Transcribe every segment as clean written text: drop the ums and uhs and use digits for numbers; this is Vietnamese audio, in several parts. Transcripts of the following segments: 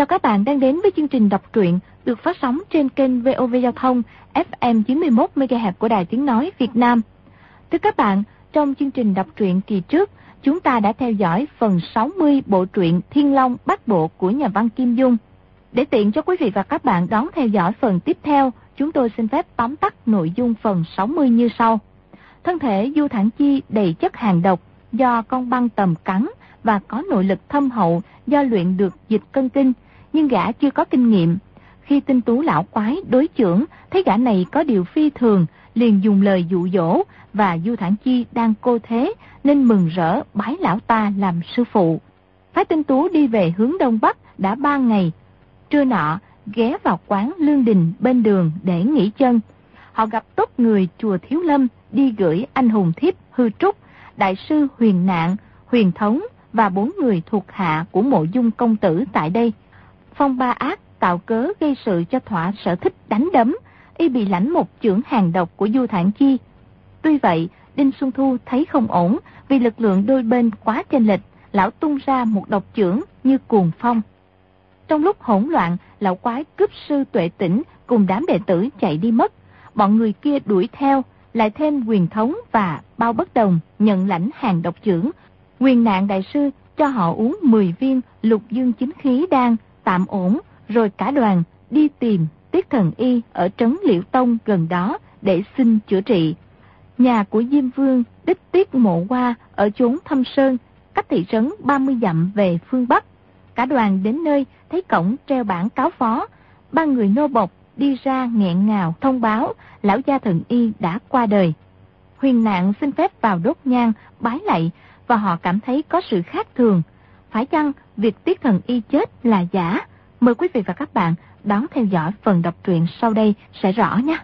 Chào các bạn đang đến với chương trình đọc truyện được phát sóng trên kênh VOV Giao thông FM 91 MHz của Đài Tiếng nói Việt Nam. Thưa các bạn, trong chương trình đọc truyện kỳ trước, chúng ta đã theo dõi phần 60 bộ truyện Thiên Long Bát Bộ của nhà văn Kim Dung. Để tiện cho quý vị và các bạn đón theo dõi phần tiếp theo, chúng tôi xin phép tóm tắt nội dung phần 60 như sau. Thân thể Du Thản Chi đầy chất hàng độc do con băng tầm cắn và có nội lực thâm hậu do luyện được dịch cân kinh, nhưng gã chưa có kinh nghiệm. Khi Tinh Tú lão quái đối chưởng thấy gã này có điều phi thường, liền dùng lời dụ dỗ, và Du Thản Chi đang cô thế nên mừng rỡ bái lão ta làm sư phụ. Phái Tinh Tú đi về hướng đông bắc đã 3 ngày. Trưa nọ ghé vào quán Lương Đình bên đường để nghỉ chân. Họ gặp tốt người chùa Thiếu Lâm đi gửi anh hùng thiếp Hư Trúc, đại sư Huyền Nạn, Huyền Thống và 4 người thuộc hạ của Mộ Dung công tử tại đây. Phong Ba Ác tạo cớ gây sự cho thỏa sở thích đánh đấm, y bị lãnh một chưởng hàng độc của Du Thản Chi. Tuy vậy, Đinh Xuân Thu thấy không ổn, vì lực lượng đôi bên quá chênh lệch, lão tung ra một độc chưởng như cuồng phong. Trong lúc hỗn loạn, lão quái cướp sư Tuệ Tĩnh cùng đám đệ tử chạy đi mất. Bọn người kia đuổi theo, lại thêm Huyền Thống và Bao Bất Đồng nhận lãnh hàng độc chưởng. Huyền Nạn đại sư cho họ uống 10 viên Lục Dương Chính Khí đan tạm ổn, rồi cả đoàn đi tìm Tiết Thần Y ở trấn Liễu Tông gần đó để xin chữa trị. Nhà của Diêm Vương đích Tiết Mộ Hoa ở chốn Thâm Sơn, cách thị trấn 30 dặm về phương Bắc. Cả đoàn đến nơi thấy cổng treo bảng cáo phó. 3 người nô bộc đi ra nghẹn ngào thông báo lão gia Thần Y đã qua đời. Huyền Nạn xin phép vào đốt nhang bái lạy, và họ cảm thấy có sự khác thường. Phải chăng việc Tiết Thần Y chết là giả? Mời quý vị và các bạn đón theo dõi phần đọc truyện sau đây sẽ rõ nhé.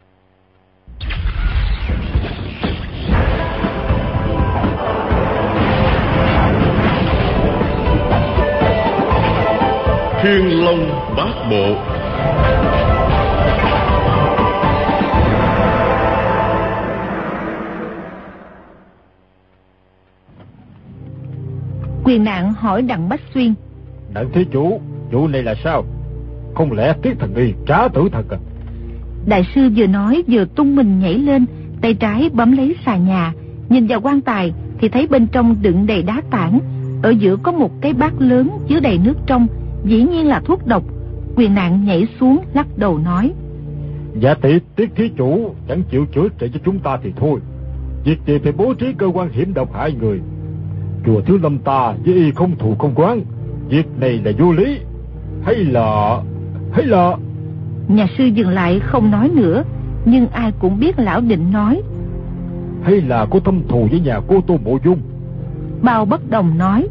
Thiên Long Bát Bộ. Huyền Nạn hỏi Đặng Bách Xuyên: Đặng thí chủ, vụ này là sao? Không lẽ Tiết Thần Y trá tử thật à? Đại sư vừa nói vừa tung mình nhảy lên, tay trái bấm lấy xà nhà, nhìn vào quan tài thì thấy bên trong đựng đầy đá tảng, ở giữa có một cái bát lớn chứa đầy nước trong, dĩ nhiên là thuốc độc. Huyền Nạn nhảy xuống lắc đầu nói: Dạ Tiết thí chủ chẳng chịu chữa trị cho chúng ta thì thôi, việc gì phải bố trí cơ quan hiểm độc hại người. Chùa Thiếu Lâm ta với y không thù không oán, việc này là vô lý. Hay là Nhà sư dừng lại không nói nữa, nhưng ai cũng biết lão định nói: hay là có thâm thù với nhà cô Tô Mộ Dung. Bao Bất Đồng nói: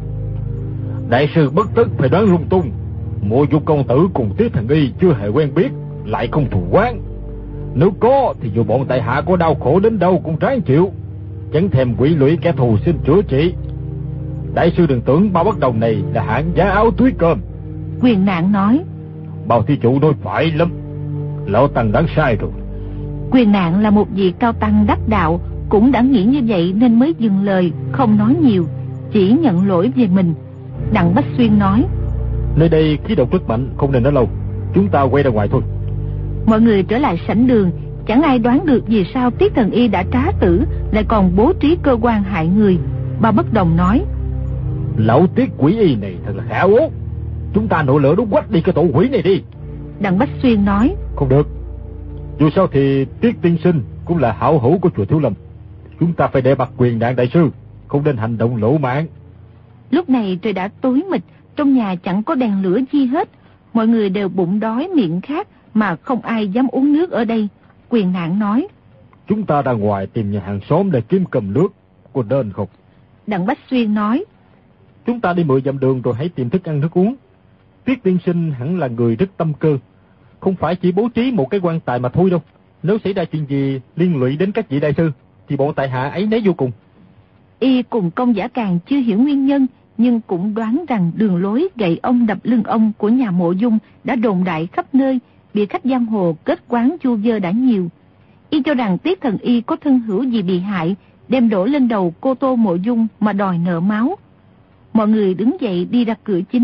Đại sư bất tất phải đoán lung tung. Mộ Dung công tử cùng Tiết Thần Y chưa hề quen biết, lại không thù oán. Nếu có thì dù bọn tại hạ có đau khổ đến đâu cũng ráng chịu, chẳng thèm quỷ lụy kẻ thù xin chữa trị. Đại sư đừng tưởng Bao Bất Đồng này là hạng giá áo túi cơm. Huyền Nạn nói: Bao thí chủ nói phải lắm, lão tăng đáng sai rồi. Huyền Nạn là một vị cao tăng đắc đạo, cũng đã nghĩ như vậy nên mới dừng lời không nói nhiều, chỉ nhận lỗi về mình. Đặng Bách Xuyên nói: Nơi đây khí độc rất mạnh, không nên ở lâu, chúng ta quay ra ngoài thôi. Mọi người trở lại sảnh đường, chẳng ai đoán được vì sao Tiết Thần Y đã trá tử, lại còn bố trí cơ quan hại người. Bao Bất Đồng nói: Lão Tiết quỷ y này thật là khả ố, chúng ta nổ lửa đốt quách đi cái tổ quỷ này đi. Đặng Bách Xuyên nói: Không được, dù sao thì Tiết tiên sinh cũng là hảo hữu của chùa Thiếu Lâm, chúng ta phải để bạt Huyền Nạn đại sư, không nên hành động lỗ mãng. Lúc này trời đã tối mịt, trong nhà chẳng có đèn lửa chi hết, mọi người đều bụng đói miệng khát mà không ai dám uống nước ở đây. Huyền Nạn nói: Chúng ta ra ngoài tìm nhà hàng xóm để kiếm cầm nước, có nên không? Đặng Bách Xuyên nói: Chúng ta đi 10 dặm đường rồi hãy tìm thức ăn nước uống. Tiết tiên sinh hẳn là người rất tâm cơ, không phải chỉ bố trí một cái quan tài mà thôi đâu. Nếu xảy ra chuyện gì liên lụy đến các vị đại sư thì bọn tại hạ ấy nấy vô cùng. Y cùng Công Giả Càn chưa hiểu nguyên nhân, nhưng cũng đoán rằng đường lối gậy ông đập lưng ông của nhà Mộ Dung đã đồn đại khắp nơi, bị khách giang hồ kết quán chu vơ đã nhiều. Y cho rằng Tiết Thần Y có thân hữu gì bị hại, đem đổ lên đầu cô Tô Mộ Dung mà đòi nợ máu. Mọi người đứng dậy đi ra cửa chính,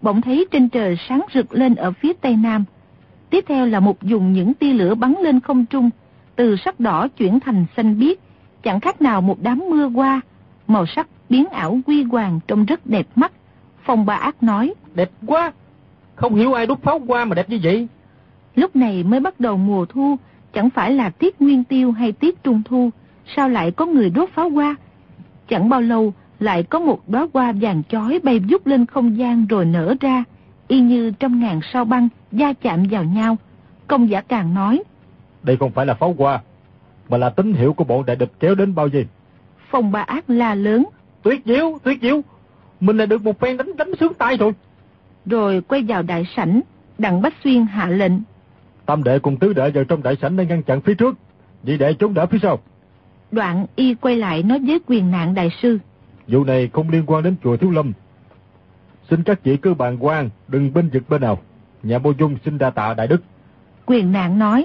bỗng thấy trên trời sáng rực lên ở phía tây nam. Tiếp theo là một vùng những tia lửa bắn lên không trung, từ sắc đỏ chuyển thành xanh biếc, chẳng khác nào một đám mưa hoa, màu sắc biến ảo huy hoàng trông rất đẹp mắt. Phong Ba Ác nói: Đẹp quá, không hiểu ai đốt pháo hoa mà đẹp như vậy. Lúc này mới bắt đầu mùa thu, chẳng phải là tiết nguyên tiêu hay tiết trung thu, sao lại có người đốt pháo hoa? Chẳng bao lâu lại có một đóa hoa vàng chói bay vút lên không gian rồi nở ra, y như trăm ngàn sao băng va chạm vào nhau. Công Giả Càng nói: Đây không phải là pháo hoa, mà là tín hiệu của bọn đại địch kéo đến bao gì. Phong Ba Ác la lớn: Tuyệt diệu, mình là được một phen đánh sướng tay rồi. Rồi quay vào đại sảnh, Đặng Bách Xuyên hạ lệnh: Tam đệ cùng tứ đệ vào trong đại sảnh để ngăn chặn phía trước, nhị đệ chống đỡ phía sau. Đoạn y quay lại nói với Quyền Nạn đại sư: Vụ này không liên quan đến chùa Thiếu Lâm, xin các vị cứ bàn quan, đừng bên vực bên nào. Nhà Mộ Dung xin đa tạ đại đức. Quyền Nạn nói: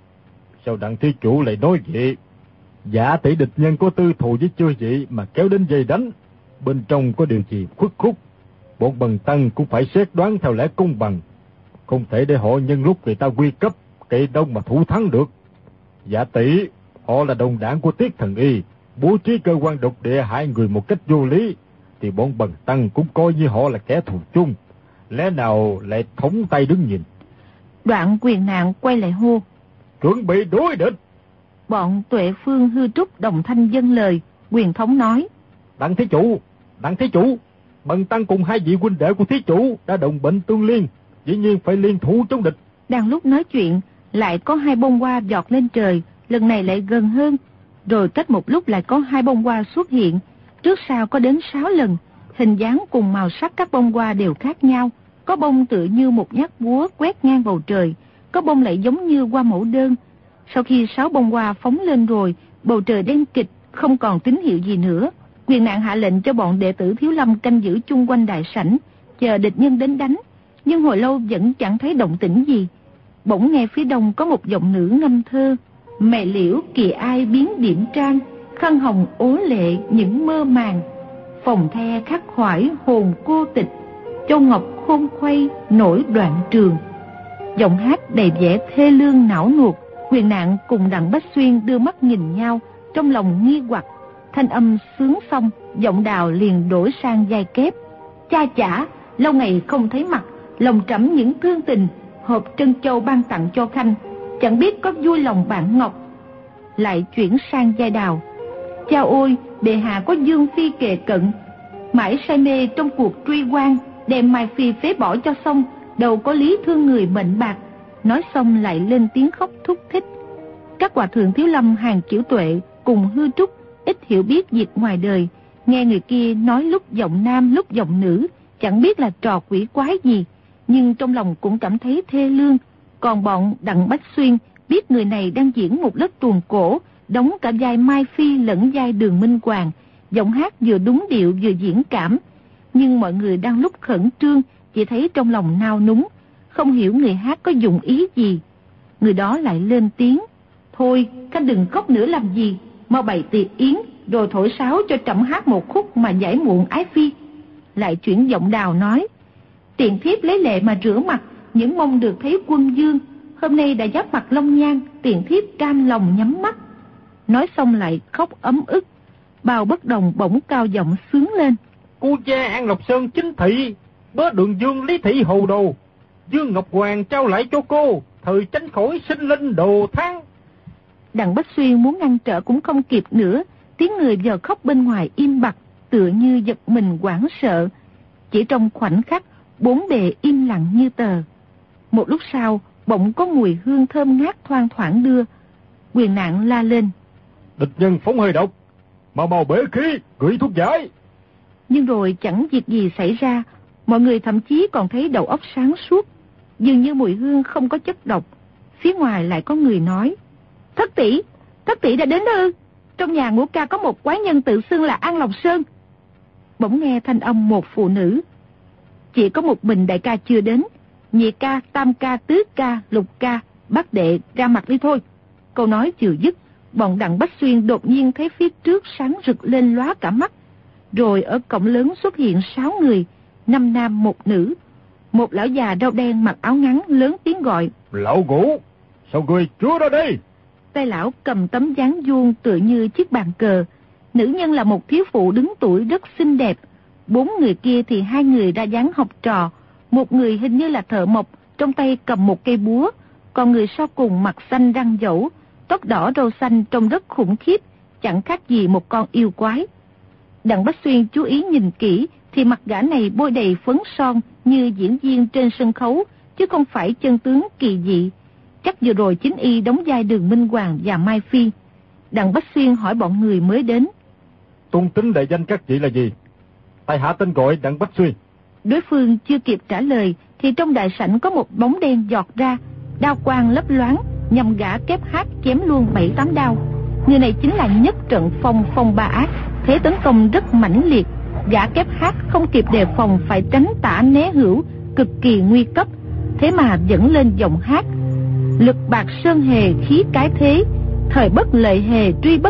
Sao Đặng thí chủ lại nói vậy? Giả tỷ địch nhân có tư thù với chưa vậy mà kéo đến dây đánh, bên trong có điều gì khuất khúc. Bọn bần tăng cũng phải xét đoán theo lẽ công bằng, không thể để họ nhân lúc người ta nguy cấp kỵ đông mà thủ thắng được. Giả tỷ, họ là đồng đảng của Tiết Thần Y, bố trí cơ quan độc địa hại người một cách vô lý, thì bọn bần tăng cũng coi như họ là kẻ thù chung, lẽ nào lại thống tay đứng nhìn. Đoạn Quyền Nạn quay lại hô: Chuẩn bị đối địch. Bọn Tuệ Phương Hư Trúc đồng thanh dâng lời. Quyền Thống nói: Đặng thí chủ, bần tăng cùng hai vị huynh đệ của thí chủ đã đồng bệnh tương liên, dĩ nhiên phải liên thủ chống địch. Đang lúc nói chuyện, lại có hai bông hoa giọt lên trời, lần này lại gần hơn, rồi cách một lúc lại có hai bông hoa xuất hiện, trước sau có đến 6 lần. Hình dáng cùng màu sắc các bông hoa đều khác nhau, có bông tựa như một nhát búa quét ngang bầu trời, có bông lại giống như hoa mẫu đơn. Sau khi 6 bông hoa phóng lên rồi, bầu trời đen kịch, không còn tín hiệu gì nữa. Quyền Nạn hạ lệnh cho bọn đệ tử Thiếu Lâm canh giữ chung quanh đại sảnh, chờ địch nhân đến đánh, nhưng hồi lâu vẫn chẳng thấy động tĩnh gì. Bỗng nghe phía đông có một giọng nữ ngâm thơ: Mẹ liễu kỳ ai biến điểm trang, khăn hồng ố lệ những mơ màng, phòng the khắc khoải hồn cô tịch, châu ngọc khôn khuây nổi đoạn trường. Giọng hát đầy vẻ thê lương não nuột. Quyền Nạn cùng Đặng Bách Xuyên đưa mắt nhìn nhau, trong lòng nghi hoặc. Thanh âm sướng xong, giọng đào liền đổi sang giai kép: Cha chả, lâu ngày không thấy mặt, lòng trẫm những thương tình, hộp trân châu ban tặng cho Khanh, chẳng biết có vui lòng bạn Ngọc. Lại chuyển sang giai đào: Cha ôi, bệ hạ có Dương Phi kề cận, mãi say mê trong cuộc truy quan, đem Mai Phi phế bỏ cho xong, đâu có lý thương người mệnh bạc. Nói xong lại lên tiếng khóc thúc thích. Các hòa thượng Thiếu Lâm hàng Kiểu Tuệ cùng Hư Trúc ít hiểu biết việc ngoài đời, nghe người kia nói lúc giọng nam lúc giọng nữ, chẳng biết là trò quỷ quái gì, nhưng trong lòng cũng cảm thấy thê lương. Còn bọn Đặng Bách Xuyên biết người này đang diễn một lớp tuồng cổ, đóng cả vai Mai Phi lẫn vai Đường Minh Hoàng, giọng hát vừa đúng điệu vừa diễn cảm. Nhưng mọi người đang lúc khẩn trương, chỉ thấy trong lòng nao núng, không hiểu người hát có dụng ý gì. Người đó lại lên tiếng: Thôi, Khanh đừng khóc nữa làm gì, mau bày tiệc yến, rồi thổi sáo cho trẫm hát một khúc mà giải muộn ái phi. Lại chuyển giọng đào nói: Tiền thiếp lấy lệ mà rửa mặt, những mong được thấy quân dương, hôm nay đã giáp mặt long nhan, tiền thiếp cam lòng nhắm mắt. Nói xong lại khóc ấm ức. Bào Bất Đồng bỗng cao giọng sướng lên: Cô cha An Lộc Sơn chính thị, bớ Đường Dương Lý Thị hồ đồ, Dương Ngọc Hoàng trao lại cho cô, thời tránh khỏi sinh linh đồ tháng. Đặng Bách Xuyên muốn ngăn trở cũng không kịp nữa, tiếng người giờ khóc bên ngoài im bặt, tựa như giật mình hoảng sợ. Chỉ trong khoảnh khắc, bốn bề im lặng như tờ. Một lúc sau, bỗng có mùi hương thơm ngát thoang thoảng đưa. Quyền Nạn la lên: Địch nhân phóng hơi độc, mau bể khí, gửi thuốc giải. Nhưng rồi chẳng việc gì xảy ra, mọi người thậm chí còn thấy đầu óc sáng suốt, dường như mùi hương không có chất độc. Phía ngoài lại có người nói: Thất tỷ đã đến đó ư? Trong nhà Ngũ ca có một quái nhân tự xưng là An Lộc Sơn. Bỗng nghe thanh âm một phụ nữ: Chỉ có một mình đại ca chưa đến, nhị ca, tam ca, tứ ca, lục ca, bác đệ ra mặt đi thôi. Câu nói vừa dứt, bọn Đặng Bách Xuyên đột nhiên thấy phía trước sáng rực lên lóa cả mắt. Rồi ở cổng lớn xuất hiện 6 người, 5 nam 1 nữ. Một lão già râu đen mặc áo ngắn lớn tiếng gọi: Lão Ngũ, sao ngươi chưa ra đây? Tay lão cầm tấm dáng vuông tựa như chiếc bàn cờ. Nữ nhân là một thiếu phụ đứng tuổi rất xinh đẹp. 4 người kia thì 2 người ra dáng học trò. Một người hình như là thợ mộc, trong tay cầm một cây búa. Còn người sau cùng mặt xanh răng dẫu, tóc đỏ râu xanh, trông rất khủng khiếp, chẳng khác gì một con yêu quái. Đặng Bách Xuyên chú ý nhìn kỹ thì mặt gã này bôi đầy phấn son như diễn viên trên sân khấu, chứ không phải chân tướng kỳ dị. Chắc vừa rồi chính y đóng vai Đường Minh Hoàng và Mai Phi. Đặng Bách Xuyên hỏi bọn người mới đến: Tôn tính đại danh các vị là gì? Tại hạ tên gọi Đặng Bách Xuyên. Đối phương chưa kịp trả lời thì trong đại sảnh có một bóng đen giọt ra, đao quang lấp loáng, nhằm gã kép hát chém luôn 7-8 đao. Người này chính là nhất trận Phong Ba Ác, thế tấn công rất mãnh liệt. Gã kép hát không kịp đề phòng, phải tránh tả né hữu, cực kỳ nguy cấp. Thế mà dẫn lên giọng hát: Lực bạc sơn hề khí cái thế, thời bất lợi hề truy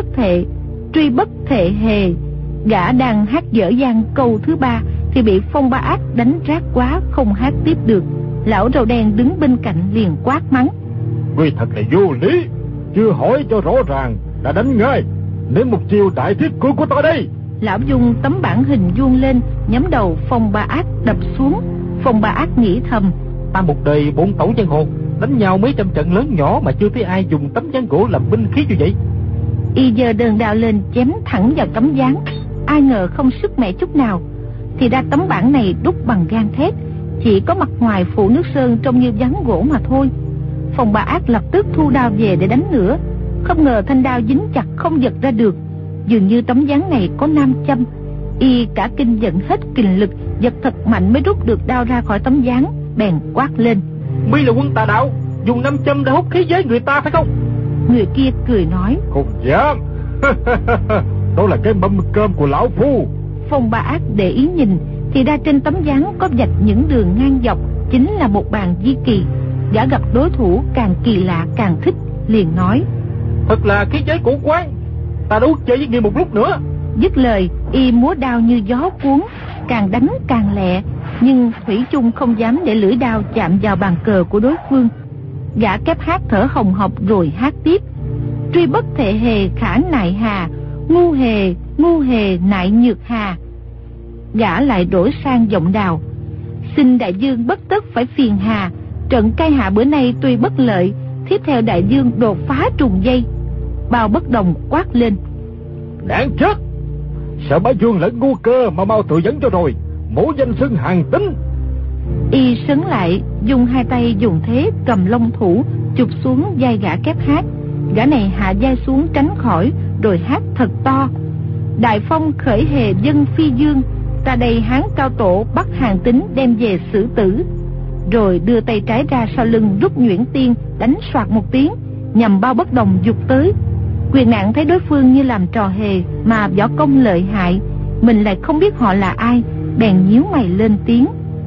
bất thệ hề. Gã đang hát dở dang câu thứ 3 thì bị Phong Ba Ác đánh rát quá, không hát tiếp được. Lão râu đen đứng bên cạnh liền quát mắng: Ngươi thật là vô lý, chưa hỏi cho rõ ràng đã đánh ngay. Đến một chiều đại thiết cưỡi của ta đây. Lão dùng tấm bản hình vuông lên, nhắm đầu Phong Ba Ác đập xuống. Phong Ba Ác nghĩ thầm: Ta một đời 4 tẩu giang hồ, đánh nhau mấy trăm trận lớn nhỏ mà chưa thấy ai dùng tấm ván gỗ làm binh khí như vậy. Y giơ đơn đao lên chém thẳng vào tấm ván. Ai ngờ không sức mẻ chút nào. Thì ra tấm bản này đúc bằng gan thép, chỉ có mặt ngoài phủ nước sơn trông như ván gỗ mà thôi. Phong Ba Ác lập tức thu đao về để đánh nữa. Không ngờ thanh đao dính chặt không giật ra được. Dường như tấm ván này có nam châm. Y cả kinh giận hết kình lực, giật thật mạnh mới rút được đao ra khỏi tấm ván, bèn quát lên: Mi là quân tà đạo, dùng nam châm để hút khí giới người ta phải không? Người kia cười nói: Không dám. Đó là cái mâm cơm của lão phu. Phong Ba Ác để ý nhìn thì ra trên tấm ván có vạch những đường ngang dọc, chính là một bàn di kỳ. Gã gặp đối thủ càng kỳ lạ càng thích, liền nói: Thật là khí giới cổ quái, ta đấu chơi với ngươi một lúc nữa. Dứt lời, y múa đao như gió cuốn, càng đánh càng lẹ, nhưng thủy chung không dám để lưỡi đao chạm vào bàn cờ của đối phương. Gã kép hát thở hồng hộc rồi hát tiếp: Truy bất thệ hề khả nại hà, ngu hề nại nhược hà. Gã lại đổi sang giọng đào: Xin đại dương bất tất phải phiền hà, trận cai hạ bữa nay tuy bất lợi, tiếp theo đại dương đột phá trùng dây. Bao Bất Đồng quát lên: Đáng chết, sợ bá vương lẫn ngu cơ mà mau tự dẫn cho rồi, mổ danh xưng hàng tính. Y sấn lại, dùng 2 tay dùng thế cầm long thủ chụp xuống vai gã kép hát. Gã này hạ vai xuống tránh khỏi, rồi hát thật to: Đại phong khởi hề dân phi dương, ta đây Hán cao tổ bắt hàng tính đem về xử tử. Rồi đưa tay trái ra sau lưng rút nhuyễn tiên, đánh soạt một tiếng, nhằm Bao Bất Đồng giục tới. Quyền Nạn thấy đối phương như làm trò hề mà võ công lợi hại, mình lại không biết họ là ai, bèn nhíu mày lên tiếng: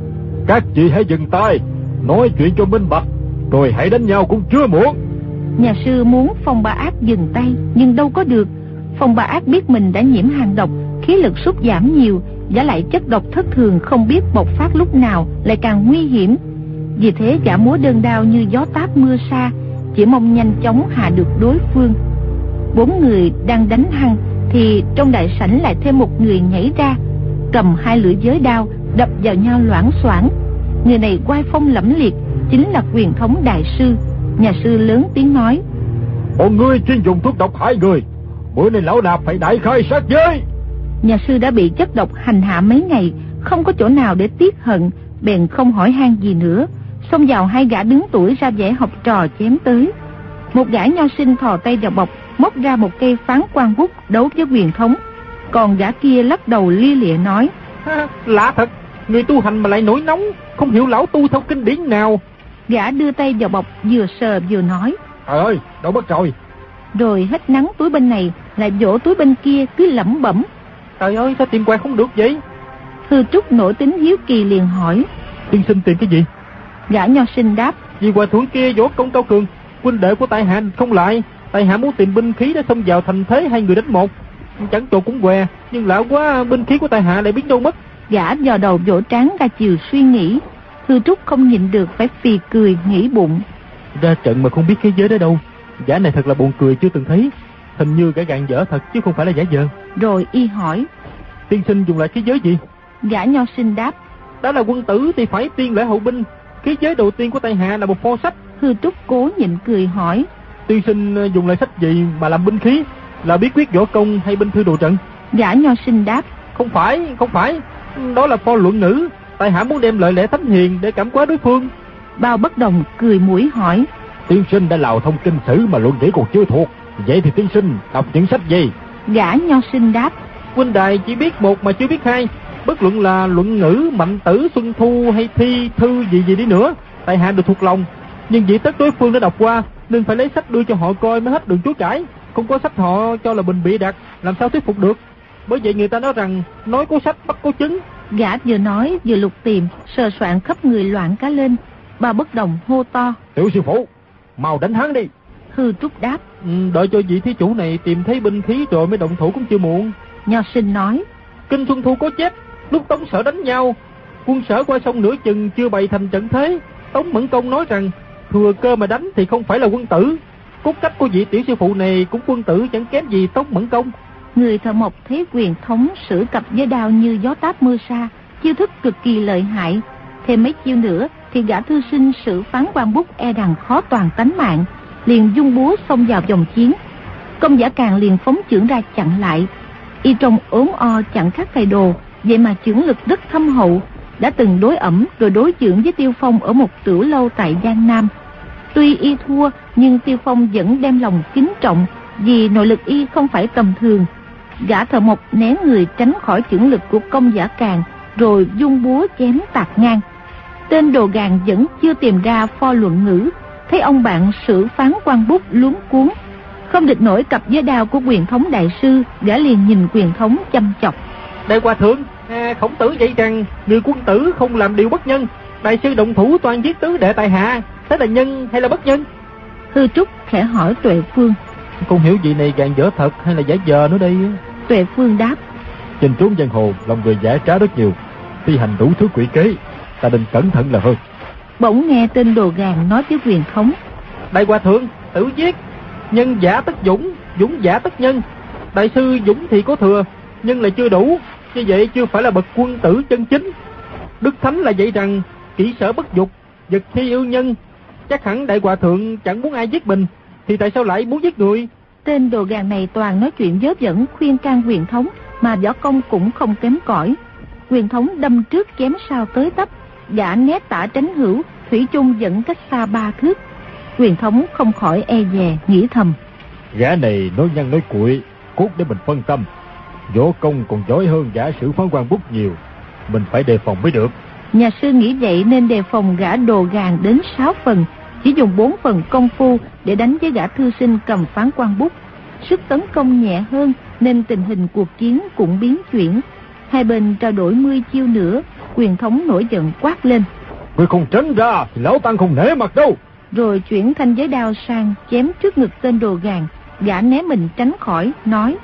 Các chị hãy dừng tay, nói chuyện cho minh bạch, rồi hãy đánh nhau cũng chưa muộn. Nhà sư muốn Phong Ba Ác dừng tay, nhưng đâu có được. Phong Ba Ác biết mình đã nhiễm hàng độc, khí lực sút giảm nhiều, giả lại chất độc thất thường không biết bộc phát lúc nào, lại càng nguy hiểm. Vì thế gã múa đơn đao như gió táp mưa sa, chỉ mong nhanh chóng hạ được đối phương. 4 người đang đánh hăng thì trong đại sảnh lại thêm một người nhảy ra, cầm 2 lưỡi giới đao đập vào nhau loảng xoảng. Người này oai phong lẫm liệt, chính là Quyền Thống đại sư. Nhà sư lớn tiếng nói: Bọn ngươi chuyên dùng thuốc độc hại người, bữa nay lão Đạp phải đại khai sát giới. Nhà sư đã bị chất độc hành hạ mấy ngày, không có chỗ nào để tiếc hận, bèn không hỏi han gì nữa, xông vào 2 gã đứng tuổi ra vẻ học trò chém tới. Một gã nho sinh thò tay vào bọc, móc ra một cây phán quan bút đấu với Quyền Thống. Còn gã kia lắc đầu lia lịa nói: Lạ thật, người tu hành mà lại nổi nóng, không hiểu lão tu theo kinh điển nào. Gã đưa tay vào bọc, vừa sờ vừa nói: Trời ơi, đâu mất rồi. Rồi hết nắng túi bên này, lại vỗ túi bên kia, cứ lẩm bẩm: Trời ơi, sao tìm hoài không được vậy? Thư Trúc nổi tính hiếu kỳ liền hỏi: Tiên sinh tìm cái gì? Gã nho sinh đáp: Vì hòa thượng kia võ công cao cường, huynh đệ của tại hạ không lại. Tại hạ muốn tìm binh khí để xông vào thành thế 2 người đánh 1. Chẳng trộn cũng què, nhưng lạ quá, binh khí của tại hạ lại biến đâu mất. Gã dò đầu vỗ trán ra chiều suy nghĩ. Thư Trúc không nhịn được phải phì cười nghĩ bụng. Ra trận mà không biết thế giới đó đâu. Gã này thật là buồn cười chưa từng thấy. Hình như gã gạn dở thật chứ không phải là giả vờ. Rồi y hỏi: Tiên sinh dùng lại khí giới gì? Gã nho sinh đáp: Đã là quân tử thì phải tiên lễ hậu binh. Khí giới đầu tiên của tại hạ là một pho sách. Thư Trúc cố nhịn cười hỏi: Tiên sinh dùng lại sách gì mà làm binh khí? Là bí quyết võ công hay binh thư đồ trận? Gã nho sinh đáp: Không phải. Đó là pho luận ngữ. Tại hạ muốn đem lợi lẽ thánh hiền để cảm hóa đối phương. Bao Bất Đồng cười mũi hỏi: Tiên sinh đã lào thông kinh sử mà luận nghĩa còn chưa thuộc. Vậy thì tiên sinh đọc những sách gì? Gã nho sinh đáp: Huynh đài chỉ biết một mà chưa biết hai. Bất luận là luận ngữ, mạnh tử, xuân thu hay thi, thư gì đi nữa, tại hạ được thuộc lòng. Nhưng vì tất đối phương đã đọc qua nên phải lấy sách đưa cho họ coi mới hết đường chối cãi. Không có sách họ cho là bình bịa đặt, làm sao thuyết phục được? Bởi vậy người ta nói rằng nói có sách bắt có chứng. Gã vừa nói vừa lục tìm, sờ soạn khắp người loạn cả lên. Bao Bất Đồng hô to: Tiểu sư phụ, mau đánh hắn đi. Thư Trúc đáp: Đợi cho vị thí chủ này tìm thấy binh khí rồi mới động thủ cũng chưa muộn. Nho sinh nói: Kinh Xuân Thu có chép, lúc Tống Sở đánh nhau, quân Sở qua sông nửa chừng chưa bày thành trận thế. Tống Mẫn Công nói rằng thừa cơ mà đánh thì không phải là quân tử. Cốt cách của vị tiểu sư phụ này cũng quân tử chẳng kém gì Tống Mẫn Công. Người thợ mộc thấy Quyền Thống sử cặp với đao như gió táp mưa sa, chiêu thức cực kỳ lợi hại. Thêm mấy chiêu nữa thì gã thư sinh sử Phán Quan Bút e rằng khó toàn tánh mạng, liền dung búa xông vào vòng chiến. Công Giả Càng liền phóng chưởng ra chặn lại. Y trông ốm o chẳng khác thầy đồ, vậy mà chưởng lực rất thâm hậu, đã từng đối ẩm rồi đối chưởng với Tiêu Phong ở một tửu lâu tại Giang Nam. Tuy y thua nhưng Tiêu Phong vẫn đem lòng kính trọng, vì nội lực y không phải tầm thường. Gã thợ mộc né người tránh khỏi chưởng lực của Công Giả Càng, rồi dung búa chém tạt ngang. Tên đồ gàn vẫn chưa tìm ra pho luận ngữ, thấy ông bạn sử Phán Quan Bút luống cuống, không địch nổi cặp với đao của Quyền Thống đại sư. Gã liền nhìn Quyền Thống chăm chọc: Đại hòa thượng, Khổng Tử dạy rằng người quân tử không làm điều bất nhân. Đại sư động thủ toàn giết tứ đệ tại hạ, thế là nhân hay là bất nhân? Thư Trúc khẽ hỏi Tuệ Phương: Không hiểu vị này gàn dở thật hay là giả vờ nữa đây? Tuệ Phương đáp: Trên trốn giang hồ lòng người giả trá rất nhiều, thi hành đủ thứ quỷ kế, ta nên cẩn thận là hơn. Bỗng nghe tên đồ gàn nói với Quyền Thống: Đại hòa thượng, tử giết, nhân giả tất dũng, dũng giả tất nhân. Đại sư dũng thì có thừa, nhân là chưa đủ, như vậy chưa phải là bậc quân tử chân chính. Đức Thánh là dạy rằng kỹ sở bất dục, vật khi yêu nhân. Chắc hẳn đại hòa thượng chẳng muốn ai giết mình, thì tại sao lại muốn giết người? Tên đồ gàn này toàn nói chuyện vớ vẩn khuyên can Quyền Thống, mà võ công cũng không kém cỏi. Quyền Thống đâm trước chém sau tới tấp, gã né tả tránh hữu, thủy chung vẫn cách xa 3 thước. Quyền Thống không khỏi e dè nghĩ thầm: Gã này nói nhăn nói cuội, cốt để mình phân tâm. Võ công còn giỏi hơn gã sử Phán Quan Bút nhiều, mình phải đề phòng mới được. Nhà sư nghĩ vậy nên đề phòng gã đồ gàn đến 6 phần, chỉ dùng 4 phần công phu để đánh với gã thư sinh cầm Phán Quan Bút. Sức tấn công nhẹ hơn nên tình hình cuộc chiến cũng biến chuyển. Hai bên trao đổi 10 chiêu nữa. Quyền Thống nổi giận quát lên: Ngươi không tránh ra thì lão tăng không nể mặt đâu. Rồi chuyển thanh giới đao sang chém trước ngực tên đồ gàn. Gã né mình tránh khỏi, nói: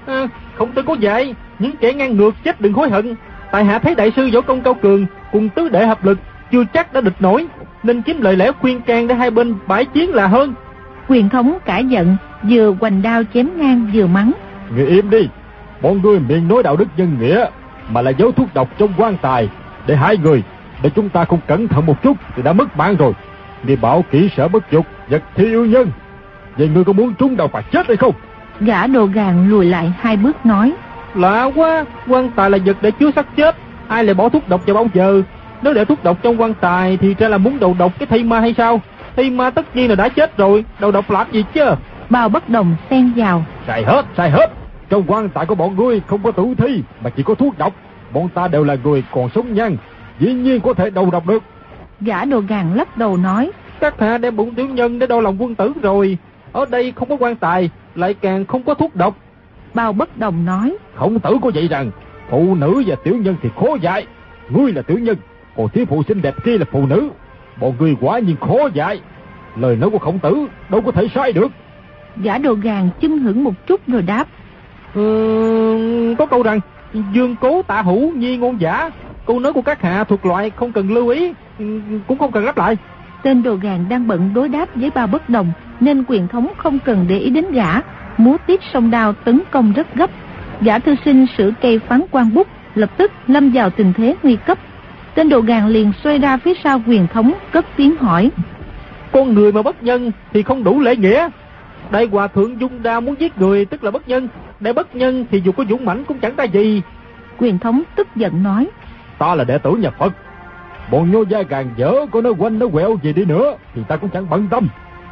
Không tôi có dạy, những kẻ ngang ngược chết đừng hối hận. Tại hạ thấy đại sư võ công cao cường, cùng tứ đệ hợp lực chưa chắc đã địch nổi, nên kiếm lời lẽ khuyên can để hai bên bãi chiến là hơn. Quyền Thống cả giận, vừa hoành đao chém ngang vừa mắng: Ngươi im đi, bọn ngươi miệng nói đạo đức nhân nghĩa mà là giấu thuốc độc trong quan tài để hại người. Để chúng ta không cẩn thận một chút thì đã mất mạng rồi. Ngươi bảo kỹ sở bất dục, vật thi yêu nhân, vậy ngươi có muốn trúng đầu phải chết hay không? Gã đồ gàn lùi lại 2 bước nói: Lạ quá, quan tài là vật để chứa xác chết, ai lại bỏ thuốc độc vào bao giờ? Nếu để thuốc độc trong quan tài thì ra là muốn đầu độc cái thây ma hay sao? Thây ma tất nhiên là đã chết rồi, đầu độc làm gì chứ? Bao Bất Đồng xen vào: Sai hết. Trong quan tài của bọn ngươi không có tử thi mà chỉ có thuốc độc. Bọn ta đều là người còn sống nhân, dĩ nhiên có thể đầu độc được. Gã đồ gàn lắc đầu nói: Các hạ đem bụng tiểu nhân để đau lòng quân tử rồi. Ở đây không có quan tài, lại càng không có thuốc độc. Bao Bất Đồng nói: Khổng Tử có dạy rằng phụ nữ và tiểu nhân thì khó dạy. Ngươi là tiểu nhân, còn thiếu phụ xinh đẹp kia là phụ nữ. Bọn ngươi quả nhiên khó dạy. Lời nói của Khổng Tử đâu có thể sai được. Gã đồ gàn chưng hửng một chút rồi đáp: Có câu rằng dương cố tạ hữu nhi ngôn giả, Câu nói của các hạ thuộc loại không cần lưu ý, cũng không cần đáp lại. Tên đồ gàn đang bận đối đáp với Bao Bất Đồng, nên Quyền Thống không cần để ý đến gã, múa tiếp song đao tấn công rất gấp. Gã thư sinh sử cây phán quan bút, lập tức lâm vào tình thế nguy cấp. Tên đồ gàn liền xoay ra phía sau Quyền Thống, cất tiếng hỏi: Con người mà bất nhân thì không đủ lễ nghĩa. Đại hòa thượng dung đao muốn giết người tức là bất nhân, đại bất nhân thì dù có dũng mãnh cũng chẳng ra gì. Quyền Thống tức giận nói: Ta là đệ tử nhà Phật, bọn nhô gia gàn dở có nói quanh nói quẹo gì đi nữa thì ta cũng chẳng bận tâm.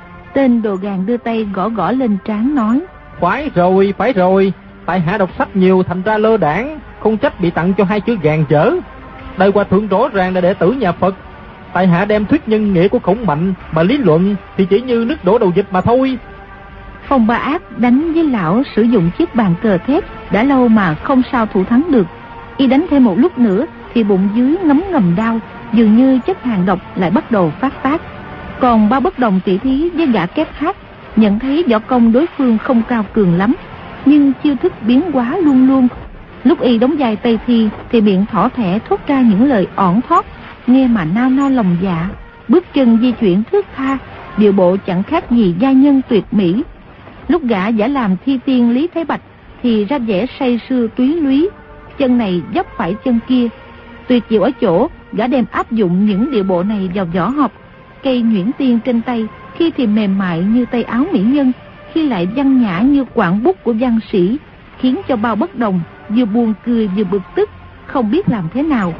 Tên đồ gàn đưa tay gõ gõ lên trán nói: Phải rồi, tại hạ đọc sách nhiều thành ra lơ đãng, không trách bị tặng cho hai chữ gàn dở. Đại hòa thượng rõ ràng là đệ tử nhà Phật, tại hạ đem thuyết nhân nghĩa của Khổng Mạnh mà lý luận thì chỉ như nước đổ đầu vịt mà thôi. Phong Ba Ác đánh với lão sử dụng chiếc bàn cờ thép đã lâu mà không sao thủ thắng được. Y đánh thêm một lúc nữa thì bụng dưới ngấm ngầm đau, dường như chất hàng độc lại bắt đầu phát tác. Còn Bao Bất Đồng tỉ thí với gã kép hát, nhận thấy võ công đối phương không cao cường lắm, nhưng chiêu thức biến hóa luôn luôn. Lúc y đóng vai Tây Thi thì miệng thỏ thẻ thốt ra những lời ỏn thót, nghe mà nao nao lòng dạ. Bước chân di chuyển thướt tha, điệu bộ chẳng khác gì giai nhân tuyệt mỹ. Lúc gã giả làm thi tiên Lý Thế Bạch thì ra vẻ say sưa túy lúy, chân này dấp phải chân kia. Tuyệt diệu ở chỗ gã đem áp dụng những điệu bộ này vào võ học. Cây nhuyễn tiên trên tay khi thì mềm mại như tay áo mỹ nhân, khi lại văn nhã như quảng bút của văn sĩ, khiến cho Bao Bất Đồng vừa buồn cười vừa bực tức, không biết làm thế nào.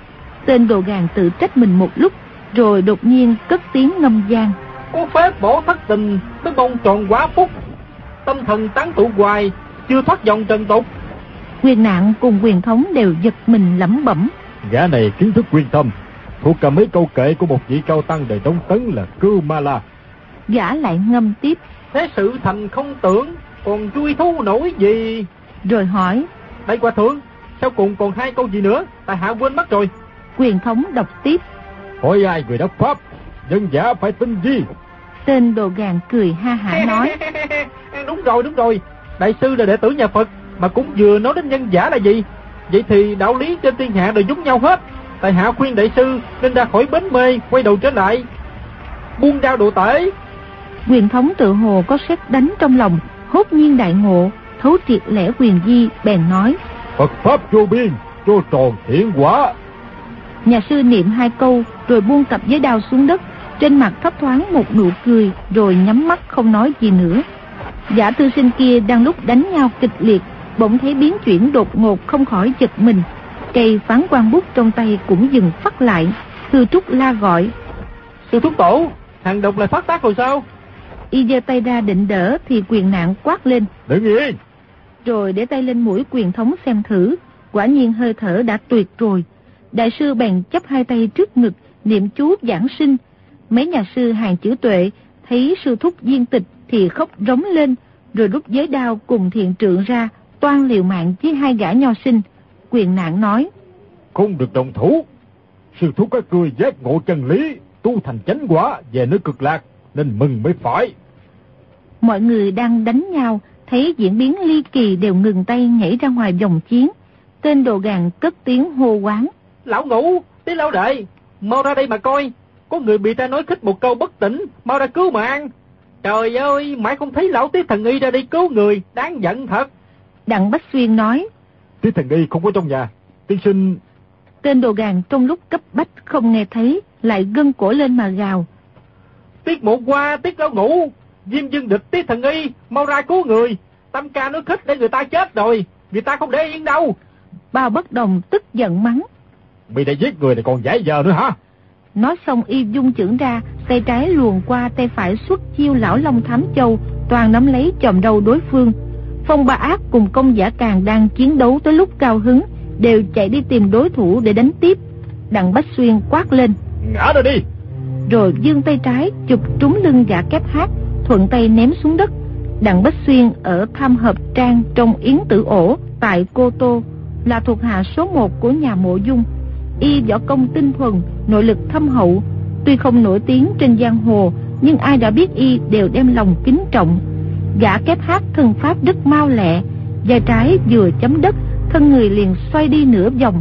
Tên đồ gàn tự trách mình một lúc, rồi đột nhiên cất tiếng ngâm vang: Có phép bỏ thất tình, tới bông tròn quá phúc, tâm thần tán tụ hoài, chưa thoát dòng trần tục. Quyền Nạn cùng Quyền Thống đều giật mình lẩm bẩm: Gã này kiến thức quyên thâm, thuộc cả mấy câu kệ của một vị cao tăng đời Đông Tấn là Cư Ma La. Gã lại ngâm tiếp: Thế sự thành không tưởng, còn chui thu nổi gì. Rồi hỏi: Đại hòa thượng, sau cùng còn hai câu gì nữa, tại hạ quên mất rồi. Quyền Thống đọc tiếp: Hỏi ai người đắc pháp, dân giả phải tin gì. Tên đồ gàn cười ha hả nói: Đúng rồi, đại sư là đệ tử nhà Phật, mà cũng vừa nói đến nhân giả là gì. Vậy thì đạo lý trên thiên hạ đều giống nhau hết. Tại hạ khuyên đại sư nên ra khỏi bến mê, quay đầu trở lại, buông đao độ tể. Quyền Thống tự hồ có sét đánh trong lòng, hốt nhiên đại ngộ, thấu triệt lẽ quyền di, bèn nói: Phật pháp vô biên, cho tròn thiện quả. Nhà sư niệm hai câu rồi buông cặp giấy đao xuống đất, trên mặt thấp thoáng một nụ cười, rồi nhắm mắt không nói gì nữa. Gã thư sinh kia đang lúc đánh nhau kịch liệt, bỗng thấy biến chuyển đột ngột, không khỏi giật mình. Cây phán quan bút trong tay cũng dừng phắt lại. Sư Trúc la gọi: Sư thúc tổ, hàng độc lại phát tác rồi sao? Y giơ tay ra định đỡ thì Quyền Nạn quát lên: Đừng yên. Rồi để tay lên mũi Quyền Thống xem thử, quả nhiên hơi thở đã tuyệt rồi. Đại sư bèn chắp hai tay trước ngực niệm chú giảng sinh. Mấy nhà sư hàng chữ tuệ thấy sư thúc viên tịch thì khóc rống lên, rồi rút giới đao cùng thiện trượng ra, toan liều mạng với hai gã nho sinh. Quyền Nạn nói: Không được đồng thủ. Sư thúc các ngươi giác ngộ chân lý, tu thành chánh quả, về nơi cực lạc, nên mừng mới phải. Mọi người đang đánh nhau, thấy diễn biến ly kỳ đều ngừng tay nhảy ra ngoài vòng chiến. Tên đồ gàn cất tiếng hô quán: Lão Ngũ, tí lão đệ, mau ra đây mà coi. Có người bị ta nói khích một câu bất tỉnh, mau ra cứu mạng. Trời ơi, mãi không thấy lão Tiết Thần Y ra đi cứu người, đáng giận thật. Đặng Bách Xuyên nói: Tiết Thần Y không có trong nhà, tiên sinh. Tên đồ gàn trong lúc cấp bách không nghe thấy, lại gân cổ lên mà gào: Tiết Một Qua, Tiết Lão Ngũ, Diêm Dương Địch, Tiết Thần Y, mau ra cứu người. Tam ca nói khích để người ta chết rồi, người ta không để yên đâu. Bao Bất Đồng tức giận mắng: Mày đã giết người này còn giải giờ nữa hả? Nói xong y dung chưởng ra, tay trái luồn qua, tay phải xuất chiêu Lão Long Thám Châu, toàn nắm lấy chòm râu đối phương. Phong Ba Ác cùng Công Giả Càng đang chiến đấu tới lúc cao hứng, đều chạy đi tìm đối thủ để đánh tiếp. Đặng Bách Xuyên quát lên: Ngã ra đi. Rồi giương tay trái chụp trúng lưng gã kép hát, thuận tay ném xuống đất. Đặng Bách Xuyên ở Tham Hợp Trang trong Yến Tử Ổ tại Cô Tô, là thuộc hạ số 1 của nhà Mộ Dung. Y võ công tinh thuần, nội lực thâm hậu, tuy không nổi tiếng trên giang hồ, nhưng ai đã biết y đều đem lòng kính trọng. Gã kép hát thân pháp rất mau lẹ, vai trái vừa chấm đất, thân người liền xoay đi nửa vòng,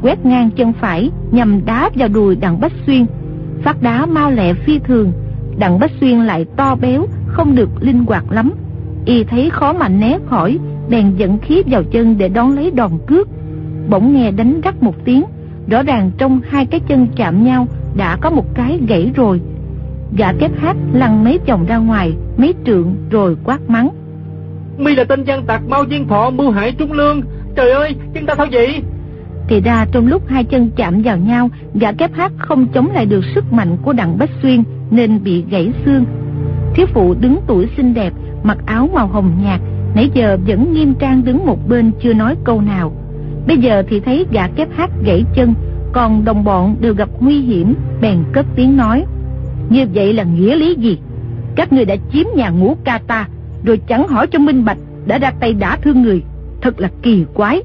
quét ngang chân phải nhằm đá vào đùi Đặng Bách Xuyên. Phát đá mau lẹ phi thường, Đặng Bách Xuyên lại to béo, không được linh hoạt lắm. Y thấy khó mà né khỏi, bèn dẫn khí vào chân để đón lấy đòn cước. Bỗng nghe đánh rắc một tiếng, rõ ràng trong hai cái chân chạm nhau đã có một cái gãy rồi. Gã kép hát lăn mấy vòng ra ngoài mấy trượng rồi quát mắng: Mi là tên gian tặc Mao Diên Thọ mưu hại Trung Lương. Trời ơi, chân ta sao vậy? Thì ra trong lúc hai chân chạm vào nhau, gã kép hát không chống lại được sức mạnh của Đặng Bách Xuyên nên bị gãy xương. Thiếu phụ đứng tuổi xinh đẹp, mặc áo màu hồng nhạt, nãy giờ vẫn nghiêm trang đứng một bên chưa nói câu nào. Bây giờ thì thấy gã kép hát gãy chân, còn đồng bọn đều gặp nguy hiểm, bèn cất tiếng nói: như vậy là nghĩa lý gì? Các người đã chiếm nhà Ngũ Ca ta, rồi chẳng hỏi cho minh bạch đã ra tay đả thương người, thật là kỳ quái.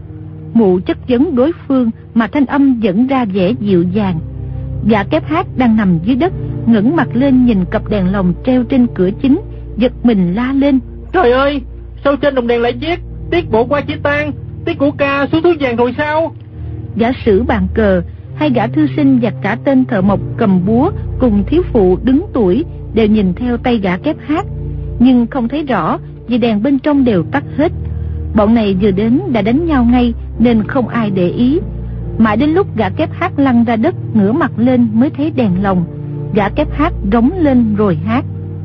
Mụ chất vấn đối phương mà thanh âm dẫn ra vẻ dịu dàng. Gã kép hát đang nằm dưới đất, ngẩng mặt lên nhìn cặp đèn lồng treo trên cửa chính, giật mình la lên: Trời ơi, sao trên đồng đèn lại viết tiết bộ qua chia tan, tiết của ca xuống túi vàng rồi sao? Gã sử bàn cờ, hai gã thư sinh và cả tên thợ mộc cầm búa cùng thiếu phụ đứng tuổi đều nhìn theo tay gã kép hát, nhưng không thấy rõ vì đèn bên trong đều tắt hết. Bọn này vừa đến đã đánh nhau ngay nên không ai để ý. Mãi đến lúc gã kép hát lăn ra đất ngửa mặt lên mới thấy đèn lồng. Gã kép hát rống lên rồi hát: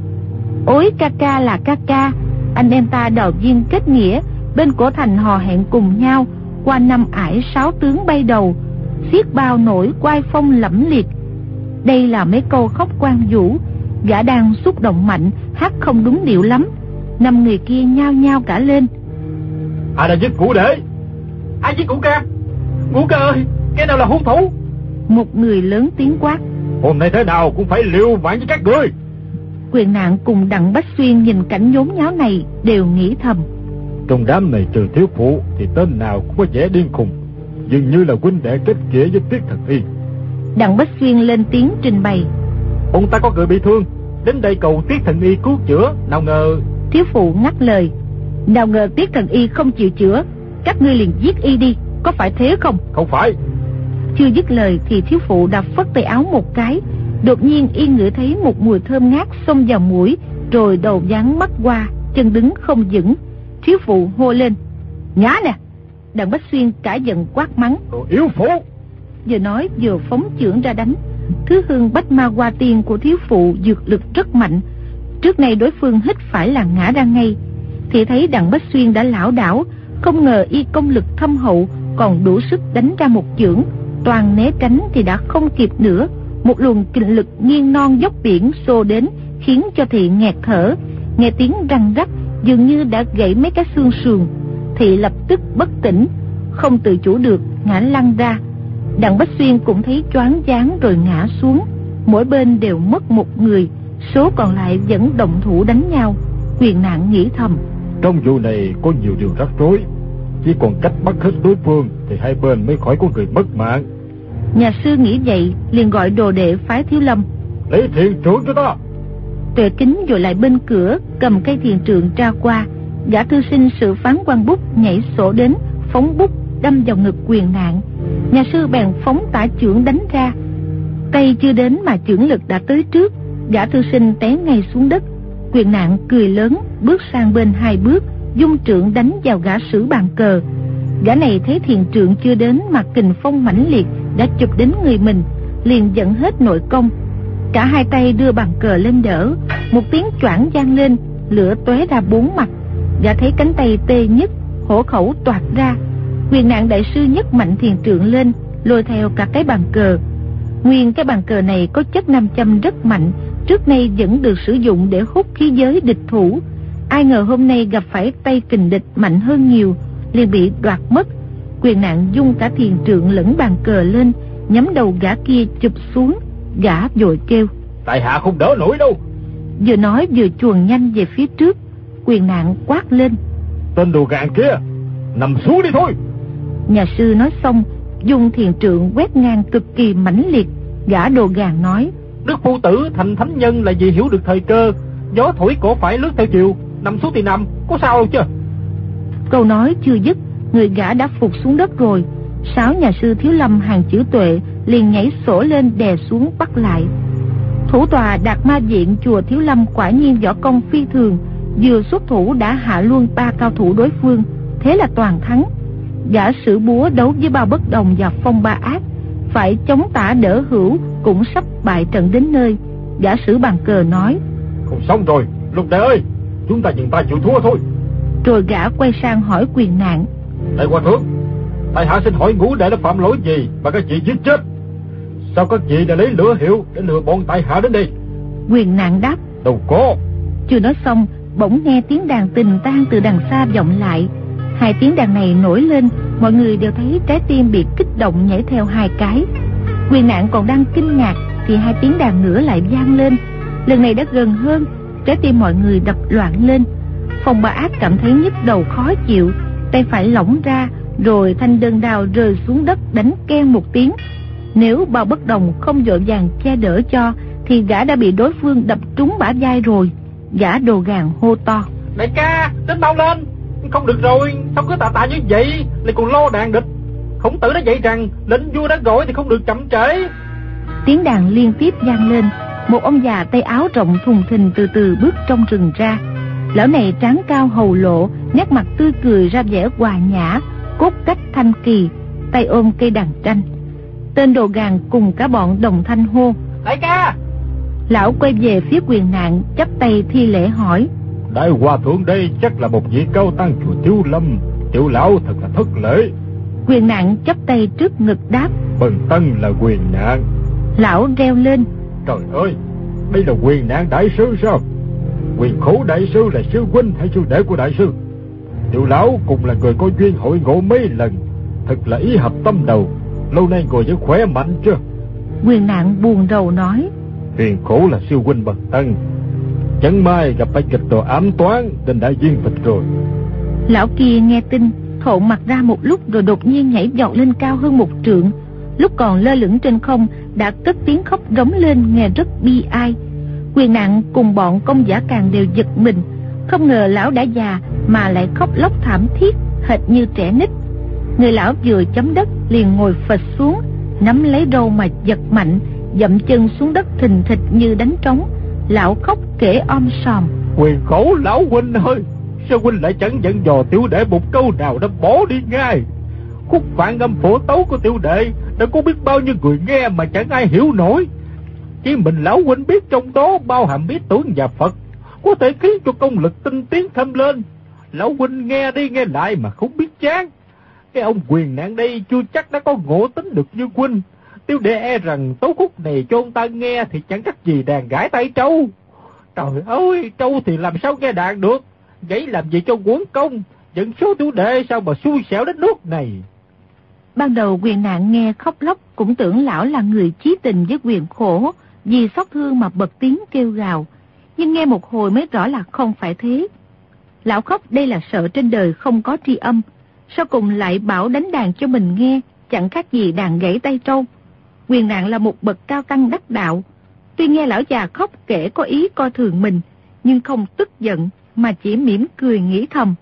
ối ca ca là ca ca, anh em ta đò duyên kết nghĩa, bên cổ thành hò hẹn cùng nhau, qua năm ải sáu tướng bay đầu, xiết bao nổi quai phong lẫm liệt. Đây là mấy câu khóc quan vũ. Gã đang xúc động mạnh, hát không đúng điệu lắm. Năm người kia nhao nhao cả lên: Ai đã giết Ngũ Đệ? Ai giết Ngũ Ca? Ngũ Ca ơi, cái nào là hung thủ? Một người lớn tiếng quát: hôm nay thế nào cũng phải liều mạng với các ngươi. Quyền Nạn cùng Đặng Bách Xuyên nhìn cảnh nhốn nháo này đều nghĩ thầm: trong đám này trừ thiếu phụ thì tên nào cũng có vẻ điên khùng, dường như là huynh đệ kết nghĩa với Tiết Thần Y. Đặng Bách Xuyên lên tiếng trình bày: ông ta có người bị thương, đến đây cầu Tiết Thần Y cứu chữa, nào ngờ... Thiếu phụ ngắt lời: nào ngờ Tiết Thần Y không chịu chữa, các ngươi liền giết y đi, có phải thế không? Không phải. Chưa dứt lời thì thiếu phụ đã phất tay áo một cái. Đột nhiên y ngửi thấy một mùi thơm ngát xông vào mũi, rồi đầu dán mắt qua, chân đứng không vững. Thiếu phụ hô lên: ngã nè! Đặng Bách Xuyên cả giận quát mắng: đồ yếu phụ! Vừa nói vừa phóng chưởng ra đánh. Thứ hương bách ma hoa tiên của thiếu phụ dược lực rất mạnh. Trước nay đối phương hít phải là ngã ra ngay. Thì thấy Đặng Bách Xuyên đã lảo đảo, không ngờ y công lực thâm hậu, còn đủ sức đánh ra một chưởng. Toàn né tránh thì đã không kịp nữa. Một luồng kình lực nghiêng non dốc biển xô đến, khiến cho Thị nghẹt thở. Nghe tiếng răng rắc, dường như đã gãy mấy cái xương sườn. Thị lập tức bất tỉnh, không tự chủ được ngã lăn ra. Đặng Bách Xuyên cũng thấy choáng váng rồi ngã xuống. Mỗi bên đều mất một người, số còn lại vẫn động thủ đánh nhau. Quyền Nạn nghĩ thầm: trong vụ này có nhiều điều rắc rối, chỉ còn cách bắt hết đối phương thì hai bên mới khỏi có người mất mạng. Nhà sư nghĩ vậy liền gọi đồ đệ phái Thiếu Lâm: lấy thiền trượng cho ta. Tuệ Kính rồi lại bên cửa cầm cây thiền trượng tra qua. Gã thư sinh Sử Phán Quan Bút nhảy sổ đến, phóng bút đâm vào ngực Quyền Nạn. Nhà sư bèn phóng tả chưởng đánh ra. Cây chưa đến mà chưởng lực đã tới trước, gã thư sinh té ngay xuống đất. Quyền Nạn cười lớn, bước sang bên hai bước, dung trượng đánh vào gã Sử bàn cờ. Gã này thấy thiền trượng chưa đến mà kình phong mãnh liệt đã chụp đến người mình, liền dẫn hết nội công. Cả hai tay đưa bàn cờ lên đỡ, một tiếng choảng vang lên, lửa tóe ra bốn mặt. Gã thấy cánh tay tê nhức, hổ khẩu toạc ra. Quyền Nạn đại sư nhấc mạnh thiền trượng lên, lôi theo cả cái bàn cờ. Nguyên cái bàn cờ này có chất nam châm rất mạnh, trước nay vẫn được sử dụng để hút khí giới địch thủ. Ai ngờ hôm nay gặp phải tay kình địch mạnh hơn nhiều, liền bị đoạt mất. Quyền Nạn dung cả thiền trượng lẫn bàn cờ lên, nhắm đầu gã kia chụp xuống. Gã vội kêu: tại hạ không đỡ nổi đâu. Vừa nói vừa chuồn nhanh về phía trước. Quyền Nạn quát lên: tên đồ gạn kia, nằm xuống đi thôi. Nhà sư nói xong, dùng thiền trượng quét ngang cực kỳ mãnh liệt. Gã đồ gàn nói: Đức phu tử thành thánh nhân là vì hiểu được thời cơ, gió thổi cổ phải lướt theo chiều, nằm xuống thì nằm, có sao đâu chứ. Câu nói chưa dứt, người gã đã phục xuống đất rồi. 6 nhà sư Thiếu Lâm hàng chữ Tuệ liền nhảy sổ lên đè xuống bắt lại. Thủ tọa Đạt Ma Viện chùa Thiếu Lâm quả nhiên võ công phi thường, vừa xuất thủ đã hạ luôn 3 cao thủ đối phương, thế là toàn thắng. Giả sử búa đấu với Bao Bất Đồng và Phong Ba Ác, phải chống tả đỡ hữu cũng sắp bại trận đến nơi. Giả sử bàn cờ nói: Không xong rồi, Lục Đệ ơi, chúng ta dừng tay chịu thua thôi. Rồi gã quay sang hỏi Quyền Nạn: Đại Hòa Thượng, tại hạ xin hỏi Ngũ Đệ đã phạm lỗi gì mà các vị giết chết? Sao các vị đã lấy lửa hiệu để lừa bọn tại hạ đến đây? Quyền Nạn đáp: Đâu có. Chưa nói xong, bỗng nghe tiếng đàn Tình Tang từ đằng xa vọng lại. 2 tiếng đàn này nổi lên, mọi người đều thấy trái tim bị kích động nhảy theo 2 cái. Quyền Nạn còn đang kinh ngạc thì 2 tiếng đàn nữa lại vang lên. Lần này đã gần hơn, trái tim mọi người đập loạn lên. Phong Ba Ác cảm thấy nhức đầu khó chịu, tay phải lỏng ra, rồi thanh đơn đao rơi xuống đất đánh keng một tiếng. Nếu Bao Bất Đồng không vội vàng che đỡ cho thì gã đã bị đối phương đập trúng bả vai rồi. Gã đồ gàn hô to: Đại ca, đến mau lên. Không được rồi, sao cứ tạ như vậy, lại còn lo đàn địch. Khổng Tử đã dạy rằng lệnh vua đã gọi thì không được chậm trễ. Tiếng đàn liên tiếp vang lên. Một ông già tay áo rộng thùng thình từ từ bước trong rừng ra. Lão này trán cao hầu lộ, nét mặt tươi cười ra vẻ hòa nhã, cốt cách thanh kỳ, tay ôm cây đàn tranh. Tên đồ gàn cùng cả bọn đồng thanh hô: Đại ca! Lão quay về phía Quyền Nạn, chắp tay thi lễ hỏi: Đại Hòa Thượng đây chắc là một vị cao tăng chùa Thiếu Lâm, tiểu lão thật là thất lễ. Quyền Nạn chắp tay trước ngực đáp: Bần tăng là Quyền Nạn. Lão reo lên: Trời ơi, đây là Quyền Nạn đại sư sao? Quyền Khổ đại sư là sư huynh hay sư đệ của đại sư? Tiểu lão cùng là người có duyên hội ngộ mấy lần, thật là ý hợp tâm đầu. Lâu nay ngồi vẫn khỏe mạnh chưa? Quyền Nạn buồn rầu nói: Quyền Khổ là sư huynh bần tăng, chẳng may gặp phải kịch đồ ám toán nên đã viên tịch rồi. Lão kia nghe tin, thộn mặt ra một lúc rồi đột nhiên nhảy vọt lên cao hơn 1 trượng. Lúc còn lơ lửng trên không đã cất tiếng khóc rống lên nghe rất bi ai. Quyền Nạn cùng bọn công giả càng đều giật mình, không ngờ lão đã già mà lại khóc lóc thảm thiết hệt như trẻ nít. Người lão vừa chấm đất liền ngồi phịch xuống, nắm lấy râu mà giật mạnh, dậm chân xuống đất thình thịch như đánh trống. Lão khóc kể om sòm: Quyền Khổ lão huynh ơi, sao huynh lại chẳng dặn dò tiểu đệ một câu nào đã bỏ đi ngay? Khúc Vạn Âm Phổ Tấu của tiểu đệ đã có biết bao nhiêu người nghe mà chẳng ai hiểu nổi. Chỉ mình lão huynh biết trong đó bao hàm ý tưởng và Phật, có thể khiến cho công lực tinh tiến thêm lên. Lão huynh nghe đi nghe lại mà không biết chán. Cái ông Quyền Nạn đây chưa chắc đã có ngộ tính được như huynh. Tiểu đệ e rằng tấu khúc này cho ông ta nghe thì chẳng cách gì đàn gãi tay trâu. Trời ơi, trâu thì làm sao nghe đàn được, vậy làm gì cho quấn công. Dẫn số tiểu đệ sao mà xui xẻo đến nước này. Ban đầu Quyền Nạn nghe khóc lóc cũng tưởng lão là người chí tình với Quyền Khổ, vì xót thương mà bật tiếng kêu gào. Nhưng nghe một hồi mới rõ là không phải thế. Lão khóc đây là sợ trên đời không có tri âm, sau cùng lại bảo đánh đàn cho mình nghe, chẳng khác gì đàn gãy tay trâu. Quyền Nạn là một bậc cao tăng đắc đạo, tuy nghe lão già khóc kể có ý coi thường mình, nhưng không tức giận mà chỉ mỉm cười nghĩ thầm: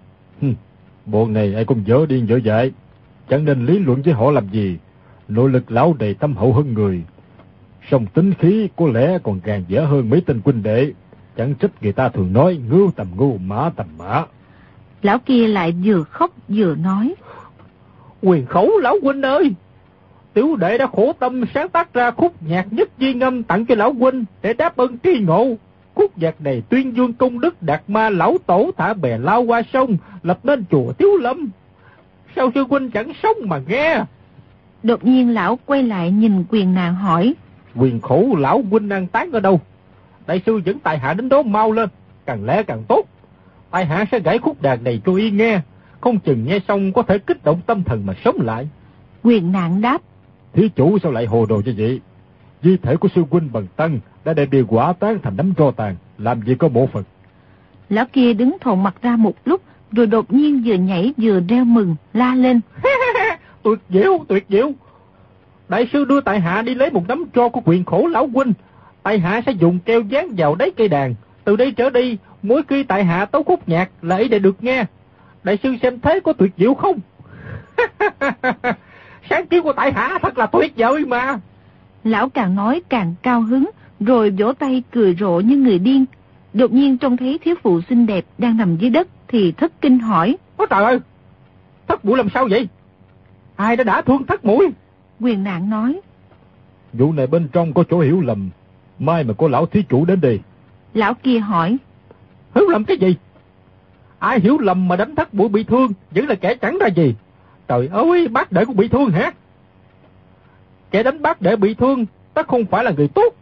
Bọn này ai cũng dở điên dở dại, chẳng nên lý luận với họ làm gì. Nội lực lão đầy tâm hậu hơn người, song tính khí có lẽ còn càng dễ hơn mấy tên huynh đệ. Chẳng trách người ta thường nói ngưu tầm ngưu, mã tầm mã. Lão kia lại vừa khóc vừa nói: Quyền Khổ lão huynh ơi, tiểu đệ đã khổ tâm sáng tác ra khúc nhạc Nhất Di Ngâm tặng cho lão huynh để đáp ơn tri ngộ. Khúc nhạc này tuyên dương công đức Đạt Ma lão tổ thả bè lao qua sông, lập nên chùa Thiếu Lâm. Sao sư huynh chẳng sống mà nghe? Đột nhiên lão quay lại nhìn Quyền Nạn hỏi: Quyền Khổ lão huynh đang tán ở đâu? Đại sư dẫn tại hạ đến đó mau lên, càng lẽ càng tốt. Tại hạ sẽ gảy khúc đàn này cho y nghe, không chừng nghe xong có thể kích động tâm thần mà sống lại. Quyền Nạn đáp: Thí chủ sao lại hồ đồ như vậy? Di thể của sư huynh bần tăng đã để bị quả tán thành đống tro tàn, làm gì có mộ Phật. Lão kia đứng thộn mặt ra một lúc, rồi đột nhiên vừa nhảy vừa reo mừng, la lên: Tuyệt diệu, tuyệt diệu! Đại sư đưa tại hạ đi lấy một nắm tro của Quyền Khổ lão huynh. Tại hạ sẽ dùng keo dán vào đáy cây đàn. Từ đây trở đi, mỗi khi tại hạ tấu khúc nhạc là ý để được nghe. Đại sư xem thế có tuyệt diệu không? Sáng kiến của tại hạ thật là tuyệt vời mà. Lão càng nói càng cao hứng, rồi vỗ tay cười rộ như người điên. Đột nhiên trông thấy thiếu phụ xinh đẹp đang nằm dưới đất thì thất kinh hỏi. Ôi trời ơi, thất muội làm sao vậy? Ai đã thương thất muội? Quyền Nạn nói. Vụ này bên trong có chỗ hiểu lầm, mai mà có lão thí chủ đến đây. Lão kia hỏi. Hiểu lầm cái gì? Ai hiểu lầm mà đánh thất muội bị thương, vẫn là kẻ chẳng ra gì. Trời ơi, bác đệ cũng bị thương hả? Kẻ đánh bác đệ bị thương, ta không phải là người tốt.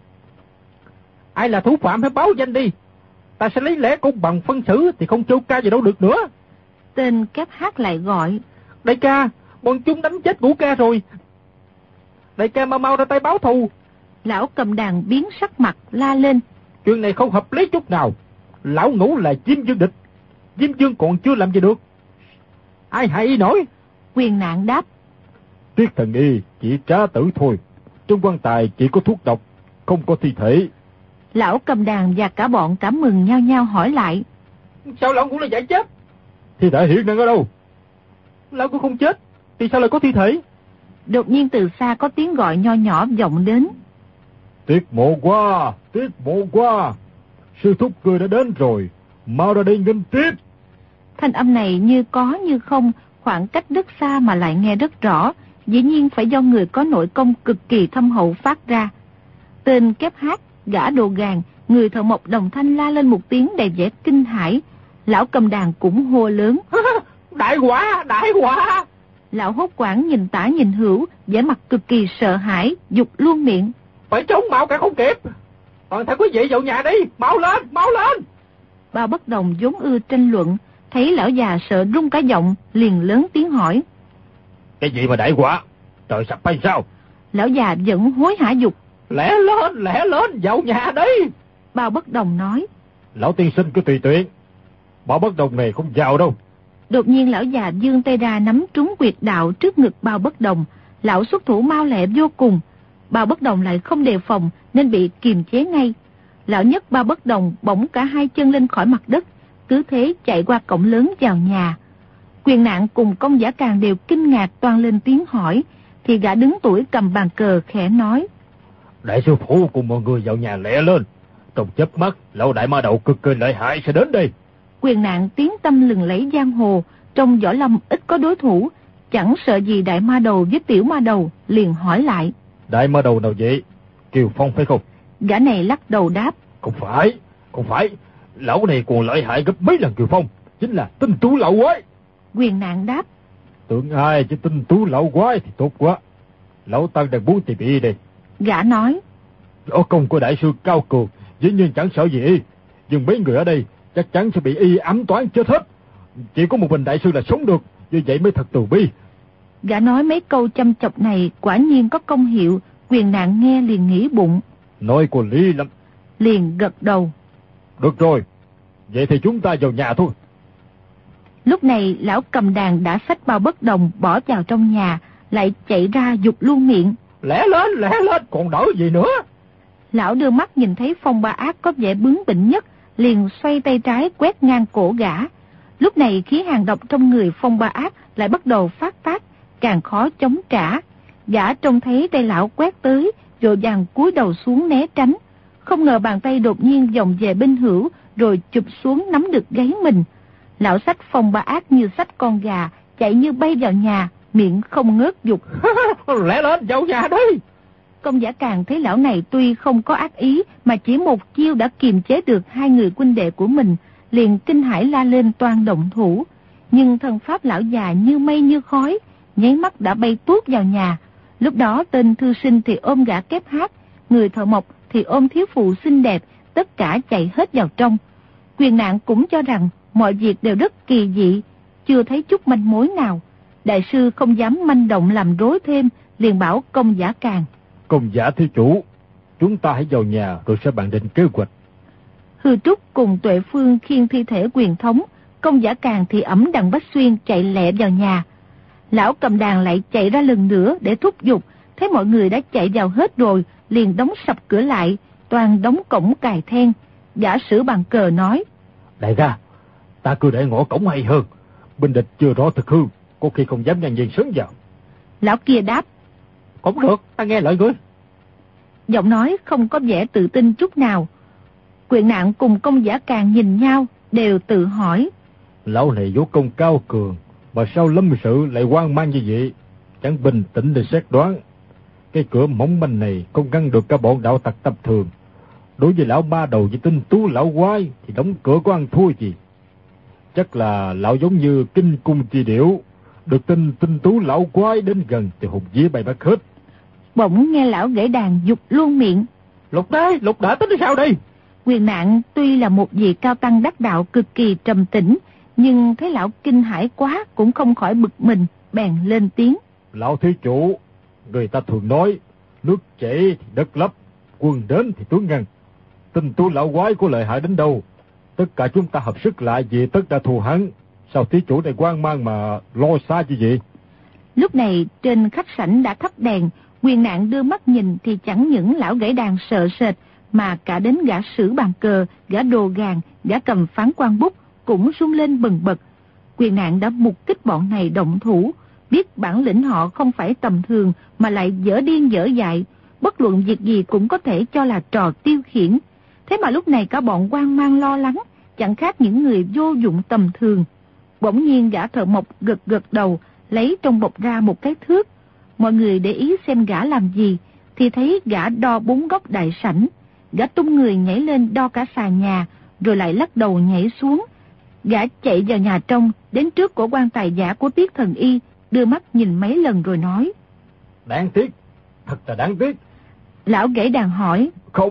Ai là thủ phạm hãy báo danh đi. Ta sẽ lấy lẽ công bằng phân xử thì không trêu ca gì đâu được nữa. Tên Kép Hát lại gọi. Đại ca, bọn chúng đánh chết Ngũ ca rồi. Đại ca mau ra tay báo thù. Lão Cầm Đàn biến sắc mặt la lên. Chuyện này không hợp lý chút nào. Lão Ngũ là Diêm Dương địch. Diêm Dương còn chưa làm gì được. Ai hại y nổi? Quyền Nạn đáp. Tuyết thần y chỉ trá tử thôi. Trong quan tài chỉ có thuốc độc, không có thi thể. Lão Cầm Đàn và cả bọn cảm mừng nhau nhau hỏi lại. Sao lão cũng là giải chết? Thi thể hiện đang ở đâu? Lão cũng không chết, thì sao lại có thi thể? Đột nhiên từ xa có tiếng gọi nho nhỏ vọng đến. Tiết Mộ Qua, sư thúc cười đã đến rồi, mau ra đây nghênh tiếp. Thanh âm này như có như không, khoảng cách rất xa mà lại nghe rất rõ, dĩ nhiên phải do người có nội công cực kỳ thâm hậu phát ra. Tên Kép Hát, gã đồ gàn, người thợ mộc đồng thanh la lên một tiếng đầy vẻ kinh hãi. Lão Cầm Đàn cũng hô lớn. Đại họa! Lão Hốt Quảng nhìn tả nhìn hữu, vẻ mặt cực kỳ sợ hãi, giục luôn miệng. Phải trốn mau cả không kịp. Toàn thể quý vị vào nhà đi, mau lên! Bao Bất Đồng vốn ưa tranh luận, thấy lão già sợ rung cả giọng, liền lớn tiếng hỏi. Cái gì mà đại họa? Trời sập hay sao? Lão già vẫn hối hả giục. Lẹ lên, vào nhà đi. Bao Bất Đồng nói. Lão tiên sinh cứ tùy tiện. Bao Bất Đồng này không vào đâu. Đột nhiên lão già giương tay ra nắm trúng quyệt đạo trước ngực Bao Bất Đồng. Lão xuất thủ mau lẹ vô cùng. Bao Bất Đồng lại không đề phòng nên bị kiềm chế ngay. Lão nhấc Bao Bất Đồng bỗng cả hai chân lên khỏi mặt đất, cứ thế chạy qua cổng lớn vào nhà. Quyền Nạn cùng Công Giả Càng đều kinh ngạc toan lên tiếng hỏi, thì gã đứng tuổi cầm bàn cờ khẽ nói. Đại sư phụ cùng mọi người vào nhà lẹ lên. Trong chớp mắt, lão đại ma đầu cực kỳ lợi hại sẽ đến đây. Quyền Nạn tiếng tâm lừng lẫy giang hồ, trong võ lâm ít có đối thủ, chẳng sợ gì đại ma đầu với tiểu ma đầu, liền hỏi lại. Đại ma đầu nào vậy? Kiều Phong phải không? Gã này lắc đầu đáp. Không phải. Lão này còn lợi hại gấp mấy lần Kiều Phong, chính là Tinh Tú Lão Quái. Quyền Nạn đáp. Tưởng ai chứ Tinh Tú Lão Quái thì tốt quá. Lão Tăng đang muốn tìm y đây. Gã nói. Võ công của đại sư cao cường, dĩ nhiên chẳng sợ gì y. Nhưng mấy người ở đây chắc chắn sẽ bị y ám toán chết hết. Chỉ có một mình đại sư là sống được, như vậy mới thật từ bi. Gã nói mấy câu chăm chọc này quả nhiên có công hiệu. Quyền Nạn nghe liền nghĩ bụng. Nói có lý lắm. Liền gật đầu. Được rồi, vậy thì chúng ta vào nhà thôi. Lúc này lão Cầm Đàn đã xách Bao Bất Đồng bỏ vào trong nhà, lại chạy ra giục luôn miệng. Lẹ lên, còn đỡ gì nữa. Lão đưa mắt nhìn thấy Phong Ba Ác có vẻ bướng bỉnh nhất, liền xoay tay trái quét ngang cổ gã. Lúc này khí hàn độc trong người Phong Ba Ác lại bắt đầu phát tác, càng khó chống trả. Gã trông thấy tay lão quét tới, vội vàng cúi đầu xuống né tránh. Không ngờ bàn tay đột nhiên vòng về bên hữu, rồi chụp xuống nắm được gáy mình. Lão xách Phong Ba Ác như xách con gà, chạy như bay vào nhà, miệng không ngớt giục. Lẹ lên, vào nhà đi. Công Giả Càng thấy lão này tuy không có ác ý, mà chỉ một chiêu đã kiềm chế được hai người huynh đệ của mình, liền kinh hãi la lên toan động thủ. Nhưng thân pháp lão già như mây như khói, nháy mắt đã bay tuốt vào nhà. Lúc đó tên thư sinh thì ôm gã Kép Hát, người thợ mộc thì ôm thiếu phụ xinh đẹp, tất cả chạy hết vào trong. Quyền Nạn cũng cho rằng mọi việc đều rất kỳ dị, chưa thấy chút manh mối nào. Đại sư không dám manh động làm rối thêm, liền bảo Công Giả Càng. Công giả thí chủ, chúng ta hãy vào nhà rồi sẽ bàn định kế hoạch. Hư Trúc cùng Tuệ Phương khiêng thi thể Quyền Thống, Công Giả Càng thì ẵm Đằng Bách Xuyên chạy lẹ vào nhà. Lão Cầm Đàn lại chạy ra lần nữa để thúc giục, thấy mọi người đã chạy vào hết rồi, liền đóng sập cửa lại, toàn đóng cổng cài then. Giả sử bàn cờ nói. Đại ca, ta cứ để ngõ cổng hay hơn, binh địch chưa rõ thực hư, có khi không dám ngang nhiên sớm vào. Lão kia đáp. Cũng được, ta nghe lời ngươi. Giọng nói không có vẻ tự tin chút nào. Quyền Nạn cùng Công Giả Càng nhìn nhau, đều tự hỏi. Lão này võ công cao cường, mà sao lâm sự lại hoang mang như vậy? Chẳng bình tĩnh để xét đoán. Cái cửa mỏng manh này không ngăn được cả bọn đạo tặc tập thường. Đối với lão ba đầu với tinh tú lão quái thì đóng cửa có ăn thua gì. Chắc là lão giống như kinh cung chi điểu, được tin tinh tú lão quái đến gần thì hùng vía bay bắt hết. Bỗng nghe lão gãy đàn giục luôn miệng. Lục đã tính sao đây? Quyền Nạn tuy là một vị cao tăng đắc đạo cực kỳ trầm tĩnh, nhưng thấy lão kinh hãi quá cũng không khỏi bực mình, bèn lên tiếng. Lão thí chủ, người ta thường nói, nước chảy thì đất lấp, quân đến thì tướng ngăn. Tinh tú lão quái có lợi hại đến đâu, tất cả chúng ta hợp sức lại vì tất đã thù hắn. Sao thí chủ này hoang mang mà lo xa như vậy? Lúc này trên khách sảnh đã thắp đèn. Quyền Nạn đưa mắt nhìn thì chẳng những lão gãy đàn sợ sệt, mà cả đến gã sử bàn cờ, gã đồ gàn, gã cầm phán quan bút cũng rung lên bần bật. Quyền Nạn đã mục kích bọn này động thủ, biết bản lĩnh họ không phải tầm thường mà lại dở điên dở dại, bất luận việc gì cũng có thể cho là trò tiêu khiển. Thế mà lúc này cả bọn hoang mang lo lắng, chẳng khác những người vô dụng tầm thường. Bỗng nhiên gã thợ mộc gật gật đầu, lấy trong bọc ra một cái thước. Mọi người để ý xem gã làm gì, thì thấy gã đo 4 góc đại sảnh. Gã tung người nhảy lên đo cả sàn nhà, rồi lại lắc đầu nhảy xuống. Gã chạy vào nhà trong, đến trước cổ quan tài giả của Tiết Thần Y, đưa mắt nhìn mấy lần rồi nói. Đáng tiếc, thật là đáng tiếc. Lão gãy đàn hỏi.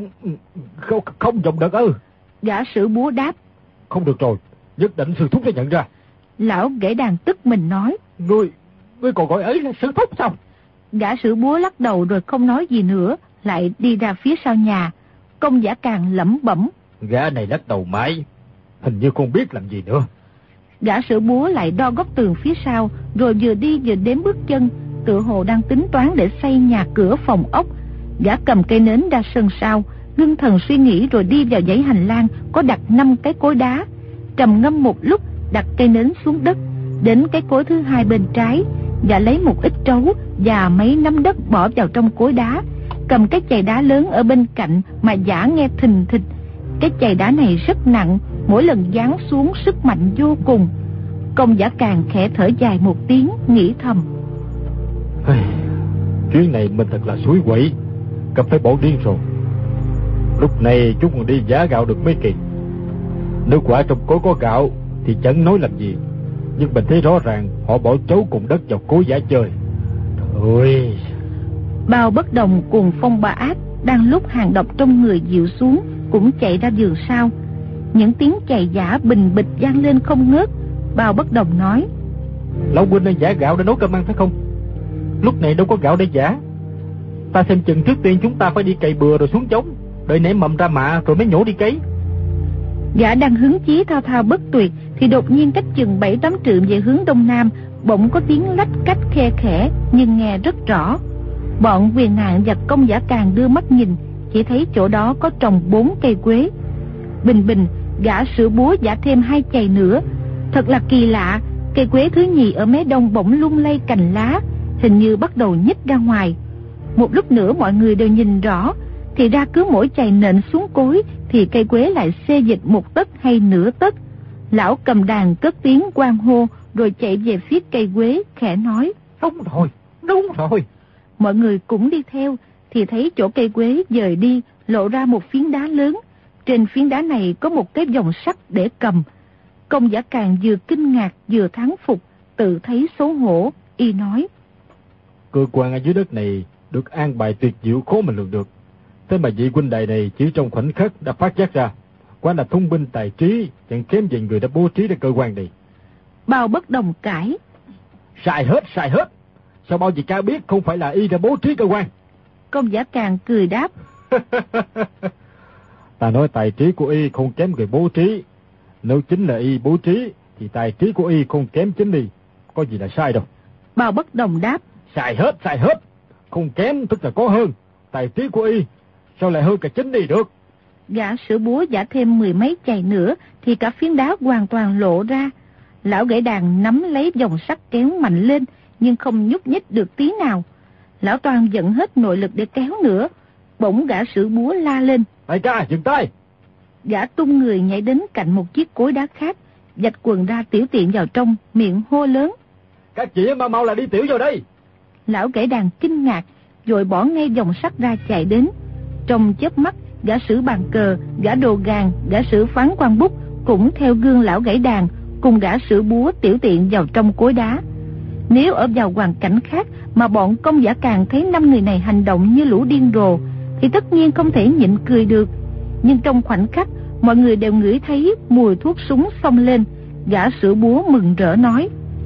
Không dùng được ư? Gã sử búa đáp. Không được rồi, nhất định sư thúc sẽ nhận ra. Lão gãy đàn tức mình nói. Ngươi còn gọi ấy là sư thúc sao? Gã sử búa lắc đầu rồi không nói gì nữa, lại đi ra phía sau nhà. Công Giả Càng lẩm bẩm. Gã này lắc đầu mãi, hình như không biết làm gì nữa. Gã sử búa lại đo góc tường phía sau, rồi vừa đi vừa đếm bước chân, tựa hồ đang tính toán để xây nhà cửa phòng ốc. Gã cầm cây nến ra sân sau, ngưng thần suy nghĩ rồi đi vào dãy hành lang có đặt 5 cái cối đá. Trầm ngâm một lúc, đặt cây nến xuống đất. Đến cái cối thứ 2 bên trái, gã lấy một ít trấu và mấy nắm đất bỏ vào trong cối đá, cầm cái chày đá lớn ở bên cạnh mà giã nghe thình thịch. Cái chày đá này rất nặng, mỗi lần giáng xuống sức mạnh vô cùng. Công Giả Càng khẽ thở dài một tiếng, nghĩ thầm. Chuyến này mình thật là suối quậy, gặp phải bọn điên rồi. Lúc này chúng còn đi giá gạo được mấy kỳ. Nếu quả trong cối có gạo thì chẳng nói làm gì, nhưng mình thấy rõ ràng họ bỏ trấu cùng đất vào cối giả chơi. Ôi! Bao Bất Đồng cùng Phong Ba Ác đang lúc hàng độc trong người dịu xuống cũng chạy ra giường sau. Những tiếng chày giả bình bịch vang lên không ngớt. Bao Bất Đồng nói. Lão huynh đang giả gạo để nấu cơm ăn phải không? Lúc này đâu có gạo để giả. Ta xem chừng trước tiên chúng ta phải đi cày bừa rồi xuống trống, đợi nảy mầm ra mạ rồi mới nhổ đi cấy. Gã đang hứng chí thao thao bất tuyệt thì đột nhiên cách chừng 7-8 trượng về hướng đông nam, bỗng có tiếng lách cách khe khẽ nhưng nghe rất rõ. Bọn Quyền Nạn và Công Giả Càng đưa mắt nhìn, chỉ thấy chỗ đó có trồng 4 cây quế. Bình bình, gã sửa búa giả thêm 2 chày nữa. Thật là kỳ lạ, cây quế thứ nhì ở mé đông bỗng lung lay cành lá, hình như bắt đầu nhích ra ngoài. Một lúc nữa mọi người đều nhìn rõ, thì ra cứ mỗi chày nện xuống cối thì cây quế lại xê dịch 1 tấc hay nửa tấc. Lão cầm đàn cất tiếng hoan hô rồi chạy về phía cây quế, khẽ nói. Đúng rồi. Mọi người cũng đi theo, thì thấy chỗ cây quế dời đi lộ ra một phiến đá lớn. Trên phiến đá này có một cái vòng sắt để cầm. Công Giả Càng vừa kinh ngạc vừa thán phục, tự thấy xấu hổ, y nói. Cơ quan ở dưới đất này được an bài tuyệt diệu khó mà lường được. Thế mà vị huynh đài này chỉ trong khoảnh khắc đã phát giác ra, quả là thông minh tài trí, chẳng kém gì người đã bố trí ra cơ quan này. Bao Bất Đồng cãi. Sai hết. Sao bao gì ca biết không phải là y đã bố trí cơ quan? Công Giả Càng cười đáp. Ta nói tài trí của y không kém người bố trí. Nếu chính là y bố trí thì tài trí của y không kém chính y. Có gì là sai đâu. Bao Bất Đồng đáp. Sai hết. Không kém tức là có hơn. Tài trí của y sao lại hơn cả chính y được? Gã sửa búa giả thêm 10 mấy chày nữa thì cả phiến đá hoàn toàn lộ ra. Lão gãy đàn nắm lấy vòng sắt kéo mạnh lên nhưng không nhúc nhích được tí nào. Lão Toan dẫn hết nội lực để kéo nữa. Bỗng gã sử búa la lên: Đại ca, dừng tay! Gã tung người nhảy đến cạnh một chiếc cối đá khác, vạch quần ra tiểu tiện vào trong, miệng hô lớn: Các chị mau là đi tiểu vào đây! Lão gãy đàn kinh ngạc, rồi bỏ ngay vòng sắt ra chạy đến. Trong chớp mắt, gã sử bàn cờ, gã đồ gàn, gã sử phán quan bút cũng theo gương lão gãy đàn, cùng gã sử búa tiểu tiện vào trong cối đá. Nếu ở vào hoàn cảnh khác mà bọn Công Giả Càn thấy 5 người này hành động như lũ điên rồ, thì tất nhiên không thể nhịn cười được. Nhưng trong khoảnh khắc, mọi người đều ngửi thấy mùi thuốc súng xông lên. Gã sử búa mừng rỡ nói: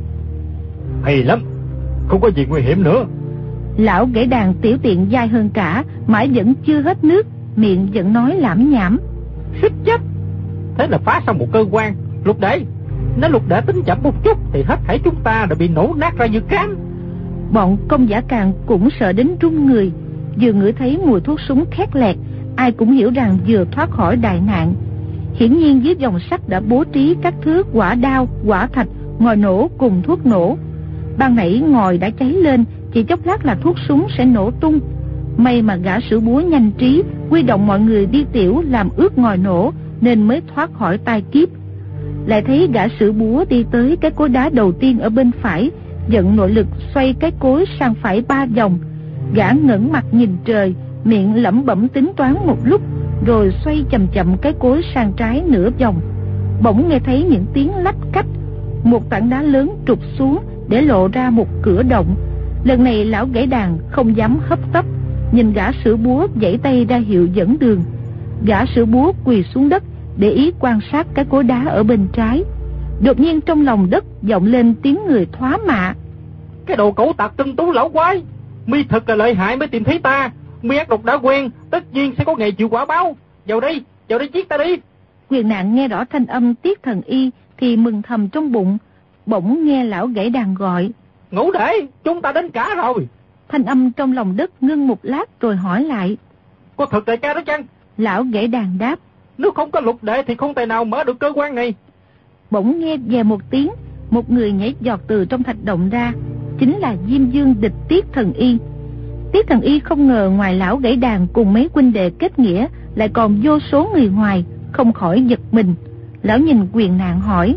Hay lắm, không có gì nguy hiểm nữa. Lão gãy đàn tiểu tiện dai hơn cả, mãi vẫn chưa hết nước, miệng vẫn nói lảm nhảm: Xích chết! Thế là phá xong một cơ quan. Lục đệ, nếu Lục đệ tính chậm một chút thì hết thảy chúng ta đã bị nổ nát ra như cám. Bọn Công Giả Càn cũng sợ đến run người. Vừa ngửi thấy mùi thuốc súng khét lẹt, ai cũng hiểu rằng vừa thoát khỏi đại nạn. Hiển nhiên dưới vòng sắt đã bố trí các thứ quả đao, quả thạch, ngòi nổ cùng thuốc nổ. Ban nãy ngòi đã cháy lên, chỉ chốc lát là thuốc súng sẽ nổ tung. May mà gã sử búa nhanh trí, huy động mọi người đi tiểu làm ướt ngòi nổ, nên mới thoát khỏi tai kiếp. Lại thấy gã sử búa đi tới cái cối đá đầu tiên ở bên phải, vận nội lực xoay cái cối sang phải 3 vòng. Gã ngẩng mặt nhìn trời, miệng lẩm bẩm tính toán một lúc, rồi xoay chậm chậm cái cối sang trái nửa vòng. Bỗng nghe thấy những tiếng lách cách, một tảng đá lớn trục xuống để lộ ra một cửa động. Lần này lão gãy đàn không dám hấp tấp, nhìn gã sử búa vẫy tay ra hiệu dẫn đường. Gã sử búa quỳ xuống đất để ý quan sát cái cối đá ở bên trái. Đột nhiên trong lòng đất vọng lên tiếng người thoá mạ: Cái đồ cẩu tặc tinh tú lão quái, mi thật là lợi hại mới tìm thấy ta. Mi ác độc đã quen, tất nhiên sẽ có ngày chịu quả báo. Vào đây giết ta đi. Quyền Nạn nghe rõ thanh âm Tiết Thần Y thì mừng thầm trong bụng. Bỗng nghe lão gãy đàn gọi: Ngũ đệ, chúng ta đến cả rồi. Thanh âm trong lòng đất ngưng một lát rồi hỏi lại: Có thật đại ca đó chăng? Lão gãy đàn đáp: Nếu không có Lục đệ thì không thể nào mở được cơ quan này. Bỗng nghe về một tiếng, một người nhảy giọt từ trong thạch động ra, chính là Diêm Dương địch Tiết Thần Y. Tiết Thần Y không ngờ ngoài lão gãy đàn cùng mấy huynh đệ kết nghĩa lại còn vô số người ngoài, không khỏi giật mình. Lão nhìn Quyền Nạn hỏi: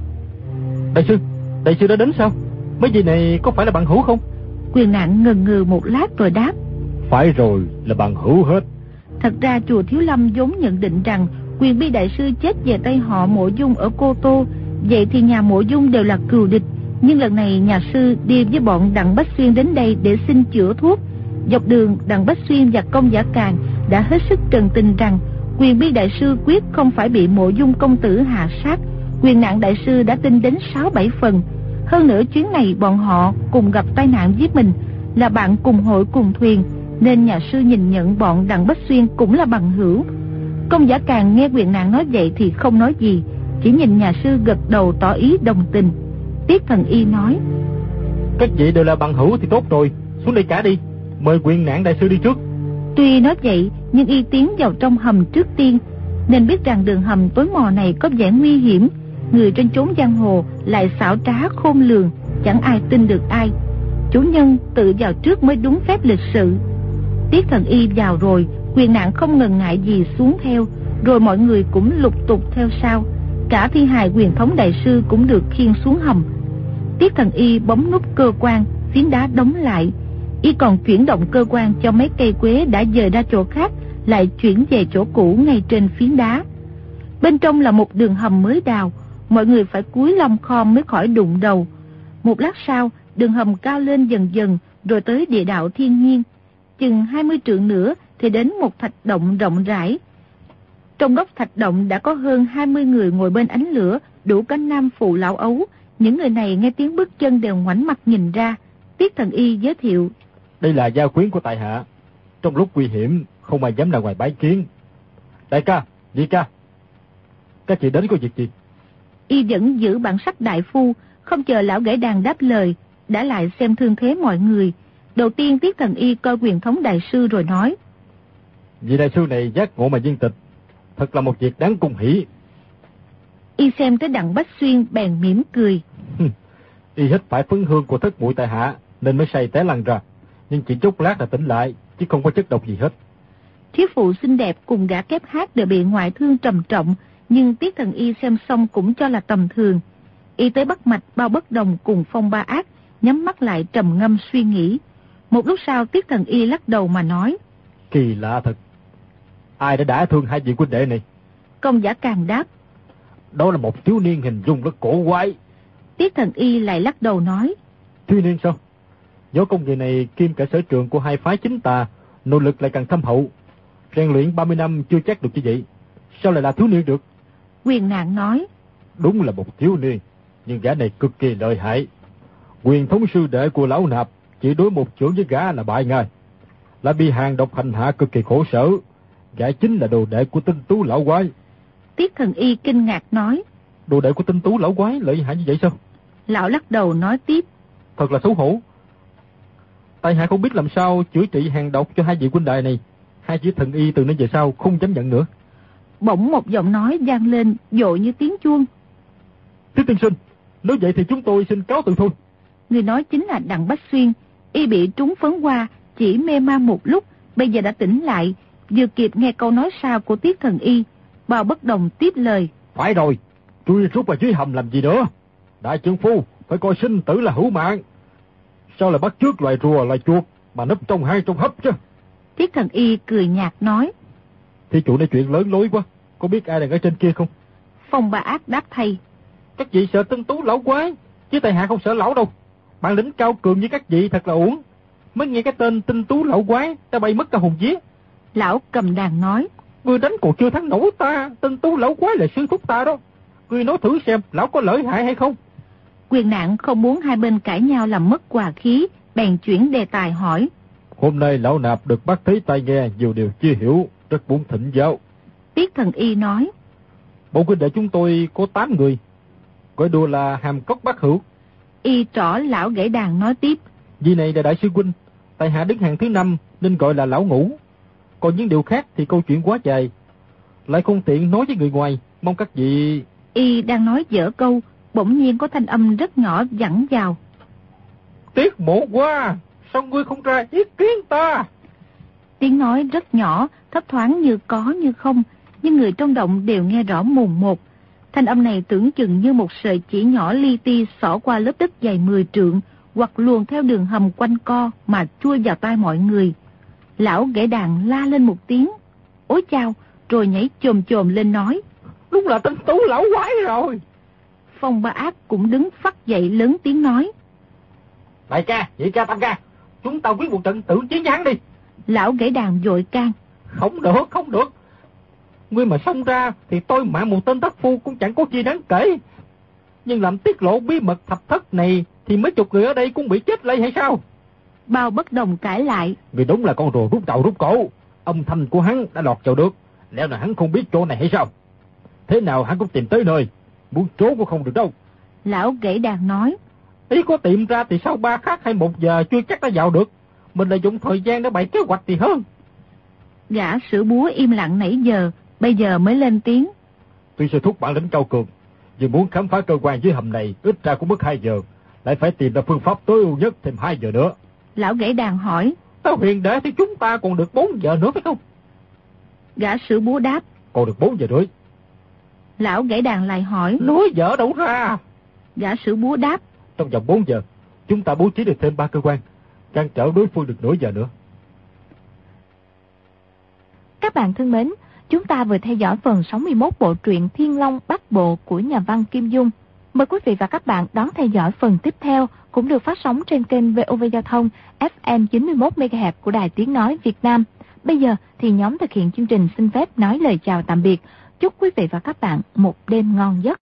Đại sư đã đến sao? Mấy vị này có phải là bạn hữu không? Quyền Nạn ngần ngừ một lát rồi đáp: Phải rồi, là bạn hữu hết. Thật ra chùa Thiếu Lâm vốn nhận định rằng Quyền Bi đại sư chết về tay họ Mộ Dung ở Cô Tô, vậy thì nhà Mộ Dung đều là cừu địch. Nhưng lần này nhà sư đi với bọn Đặng Bách Xuyên đến đây để xin chữa thuốc. Dọc đường, Đặng Bách Xuyên và Công Giả Càn đã hết sức trần tình rằng Quyền Bi đại sư quyết không phải bị Mộ Dung công tử hạ sát. Quyền Nạn đại sư đã tin đến 6-7 phần. Hơn nữa chuyến này bọn họ cùng gặp tai nạn với mình, là bạn cùng hội cùng thuyền, nên nhà sư nhìn nhận bọn Đặng Bách Xuyên cũng là bằng hữu. Công Giả Càn nghe Quyền Nạn nói vậy thì không nói gì, chỉ nhìn nhà sư gật đầu tỏ ý đồng tình. Tiết Thần Y nói: Các vị đều là bằng hữu thì tốt rồi, xuống đây cả đi. Mời Quyền Nạn đại sư đi trước. Tuy nói vậy nhưng y tiến vào trong hầm trước tiên, nên biết rằng đường hầm tối mò này có vẻ nguy hiểm. Người trên chốn giang hồ lại xảo trá khôn lường, chẳng ai tin được ai. Chủ nhân tự vào trước mới đúng phép lịch sự. Tiết Thần Y vào rồi, Quyền Nạn không ngần ngại gì xuống theo, rồi mọi người cũng lục tục theo sau. Cả thi hài Quyền Thống đại sư cũng được khiêng xuống hầm. Tiết Thần Y bấm nút cơ quan, phiến đá đóng lại. Y còn chuyển động cơ quan cho mấy cây quế đã dời ra chỗ khác lại chuyển về chỗ cũ ngay trên phiến đá. Bên trong là một đường hầm mới đào, mọi người phải cúi lom khom mới khỏi đụng đầu. Một lát sau, đường hầm cao lên dần dần, rồi tới địa đạo thiên nhiên. Chừng 20 trượng nữa thì đến một thạch động rộng rãi. Trong góc thạch động đã có hơn 20 người ngồi bên ánh lửa, đủ cả nam phụ lão ấu. Những người này nghe tiếng bước chân đều ngoảnh mặt nhìn ra. Tiết Thần Y giới thiệu: Đây là gia quyến của tại hạ. Trong lúc nguy hiểm không ai dám ra ngoài bái kiến. Đại ca, nhị ca, các chị đến có việc gì? Y vẫn giữ bản sắc đại phu, không chờ lão gãy đàn đáp lời, đã lại xem thương thế mọi người. Đầu tiên Tiết Thần Y coi Quyền Thống đại sư rồi nói: Vị đại sư này giác ngộ mà viên tịch, thật là một việc đáng cung hỷ. Y xem tới Đặng Bách Xuyên bèn mỉm cười: Y hít phải phấn hương của thất muội tại hạ nên mới say té lăn ra. nhưng chỉ chốc lát là tỉnh lại, chứ không có chất độc gì hết. Thiếu phụ xinh đẹp cùng gã kép hát đều bị ngoại thương trầm trọng, nhưng Tiết Thần Y xem xong cũng cho là tầm thường. Y tới bắt mạch Bao Bất Đồng cùng Phong Ba Ác, nhắm mắt lại trầm ngâm suy nghĩ. Một lúc sau Tiết Thần Y lắc đầu mà nói: Kỳ lạ thật, ai đã đả thương hai vị huynh đệ này? Công Giả Càng đáp: Đó là một thiếu niên hình dung rất cổ quái. Tiết Thần Y lại lắc đầu nói: Thiếu niên sao? Võ công người này kim cả sở trường của hai phái chính tà, nội lực lại càng thâm hậu, rèn luyện 30 năm chưa chắc được như vậy, sao lại là thiếu niên được? Quyền Nạn nói: Đúng là một thiếu niên, nhưng gã này cực kỳ lợi hại. Quyền thống sư đệ của lão nạp chỉ đối một chưởng với gã là bại ngay, lại bị hàng độc hành hạ cực kỳ khổ sở. Gã chính là đồ đệ của Tinh Tú lão quái. Tiết Thần Y kinh ngạc nói: Đồ đệ của Tinh Tú lão quái lợi hại như vậy sao? Lão lắc đầu nói tiếp: Thật là xấu hổ. Tại hạ không biết làm sao chữa trị hàng độc cho hai vị huynh đệ này. Hai chữ Thần Y từ nay về sau không dám nhận nữa. Bỗng một giọng nói vang lên dội như tiếng chuông: Tiết tiên sinh, nếu vậy thì chúng tôi xin cáo từ thôi. Người nói chính là Đặng Bách Xuyên. Y bị trúng phấn hoa, chỉ mê man một lúc, bây giờ đã tỉnh lại, vừa kịp nghe câu nói sau của Tiết Thần Y. Bao Bất Đồng tiếp lời: Phải rồi, chui rút vào dưới hầm làm gì nữa? Đại trưởng phu phải coi sinh tử là hữu mạng, sao lại bắt chước loài rùa loài chuột mà nấp trong hai trong hấp chứ? Tiết Thần Y cười nhạt nói: Thí chủ nói chuyện lớn lối quá, có biết ai đang ở trên kia không? Phong Ba Ác đáp thay: Các vị sợ Tinh Tú lão quái, chứ tại hạ không sợ lão đâu. Bản lĩnh cao cường như các vị thật là uổng. Mới nghe cái tên Tinh Tú lão quái ta bay mất cả hồn vía. Lão cầm đàn nói: Ngươi đánh còn chưa thắng nổi ta, Tinh Tú lão quái là sư thúc ta đó. Ngươi nói thử xem lão có lợi hại hay không? Quyền Nạn không muốn hai bên cãi nhau làm mất hòa khí, bèn chuyển đề tài hỏi: Hôm nay lão nạp được bác thấy tai nghe nhiều điều chưa hiểu, rất muốn thỉnh giáo. Tiết Thần Y nói: Bọn huynh đệ chúng tôi có 8 người, gọi đùa là Hàm Cốc Bác Hữu. Y trỏ lão gãy đàn nói tiếp: Vì này là đại sư huynh, tại hạ đứng hàng thứ 5 nên gọi là lão ngũ. Còn những điều khác thì câu chuyện quá dài, lại không tiện nói với người ngoài, mong các vị... Y đang nói dở câu, bỗng nhiên có thanh âm rất nhỏ vẳng vào: Tiếc mộ quá, sao ngươi không ra ý kiến ta? Tiếng nói rất nhỏ, thấp thoáng như có như không, nhưng người trong động đều nghe rõ mồn một. Thanh âm này tưởng chừng như một sợi chỉ nhỏ li ti xỏ qua lớp đất dày 10 trượng, hoặc luồn theo đường hầm quanh co mà chui vào tai mọi người. Lão gãy đàn la lên một tiếng: Ôi chao! Rồi nhảy chồm chồm lên nói: Đúng là Tinh Tú lão quái rồi. Phong Ba Ác cũng đứng phắt dậy lớn tiếng nói: Đại ca, nhị ca, tam ca, chúng ta quyết một trận tử chiến với hắn đi. Lão gãy đàn vội can: Không được, không được. Ngươi mà xông ra thì tôi mạng một tên thất phu cũng chẳng có gì đáng kể. Nhưng làm tiết lộ bí mật thập thất này thì mấy chục người ở đây cũng bị chết lây hay sao? Bao Bất Đồng cãi lại: Vì đúng là con rùa rút đầu rút cổ, âm thanh của hắn đã lọt vào được. Lẽ là hắn không biết chỗ này hay sao? Thế nào hắn cũng tìm tới nơi, muốn trốn cũng không được đâu. Lão gãy đàn nói: Ý có tìm ra thì sau 3 khắc hay 1 giờ chưa chắc đã vào được. Mình là dùng thời gian để bày kế hoạch thì hơn. Gã sử búa im lặng nãy giờ, bây giờ mới lên tiếng: Tuy sư thúc bản lĩnh cao cường, nhưng muốn khám phá cơ quan dưới hầm này ít ra cũng mất 2 giờ, lại phải tìm ra phương pháp tối ưu nhất thêm 2 giờ nữa. Lão gãy đàn hỏi: Tao huyền đệ thì chúng ta còn được 4 giờ nữa phải không? Gã sử búa đáp: Còn được 4 giờ rưỡi. Lão gãy đàn lại hỏi: Nói dở đâu ra? Gã sử búa đáp: Trong vòng 4 giờ, chúng ta bố trí được thêm 3 cơ quan, ngăn trở đối phương được nửa giờ nữa. Các bạn thân mến, chúng ta vừa theo dõi phần 61 bộ truyện Thiên Long Bát Bộ của nhà văn Kim Dung. Mời quý vị và các bạn đón theo dõi phần tiếp theo, cũng được phát sóng trên kênh VOV Giao thông FM 91 MHz của Đài Tiếng nói Việt Nam. Bây giờ thì nhóm thực hiện chương trình xin phép nói lời chào tạm biệt. Chúc quý vị và các bạn một đêm ngon giấc.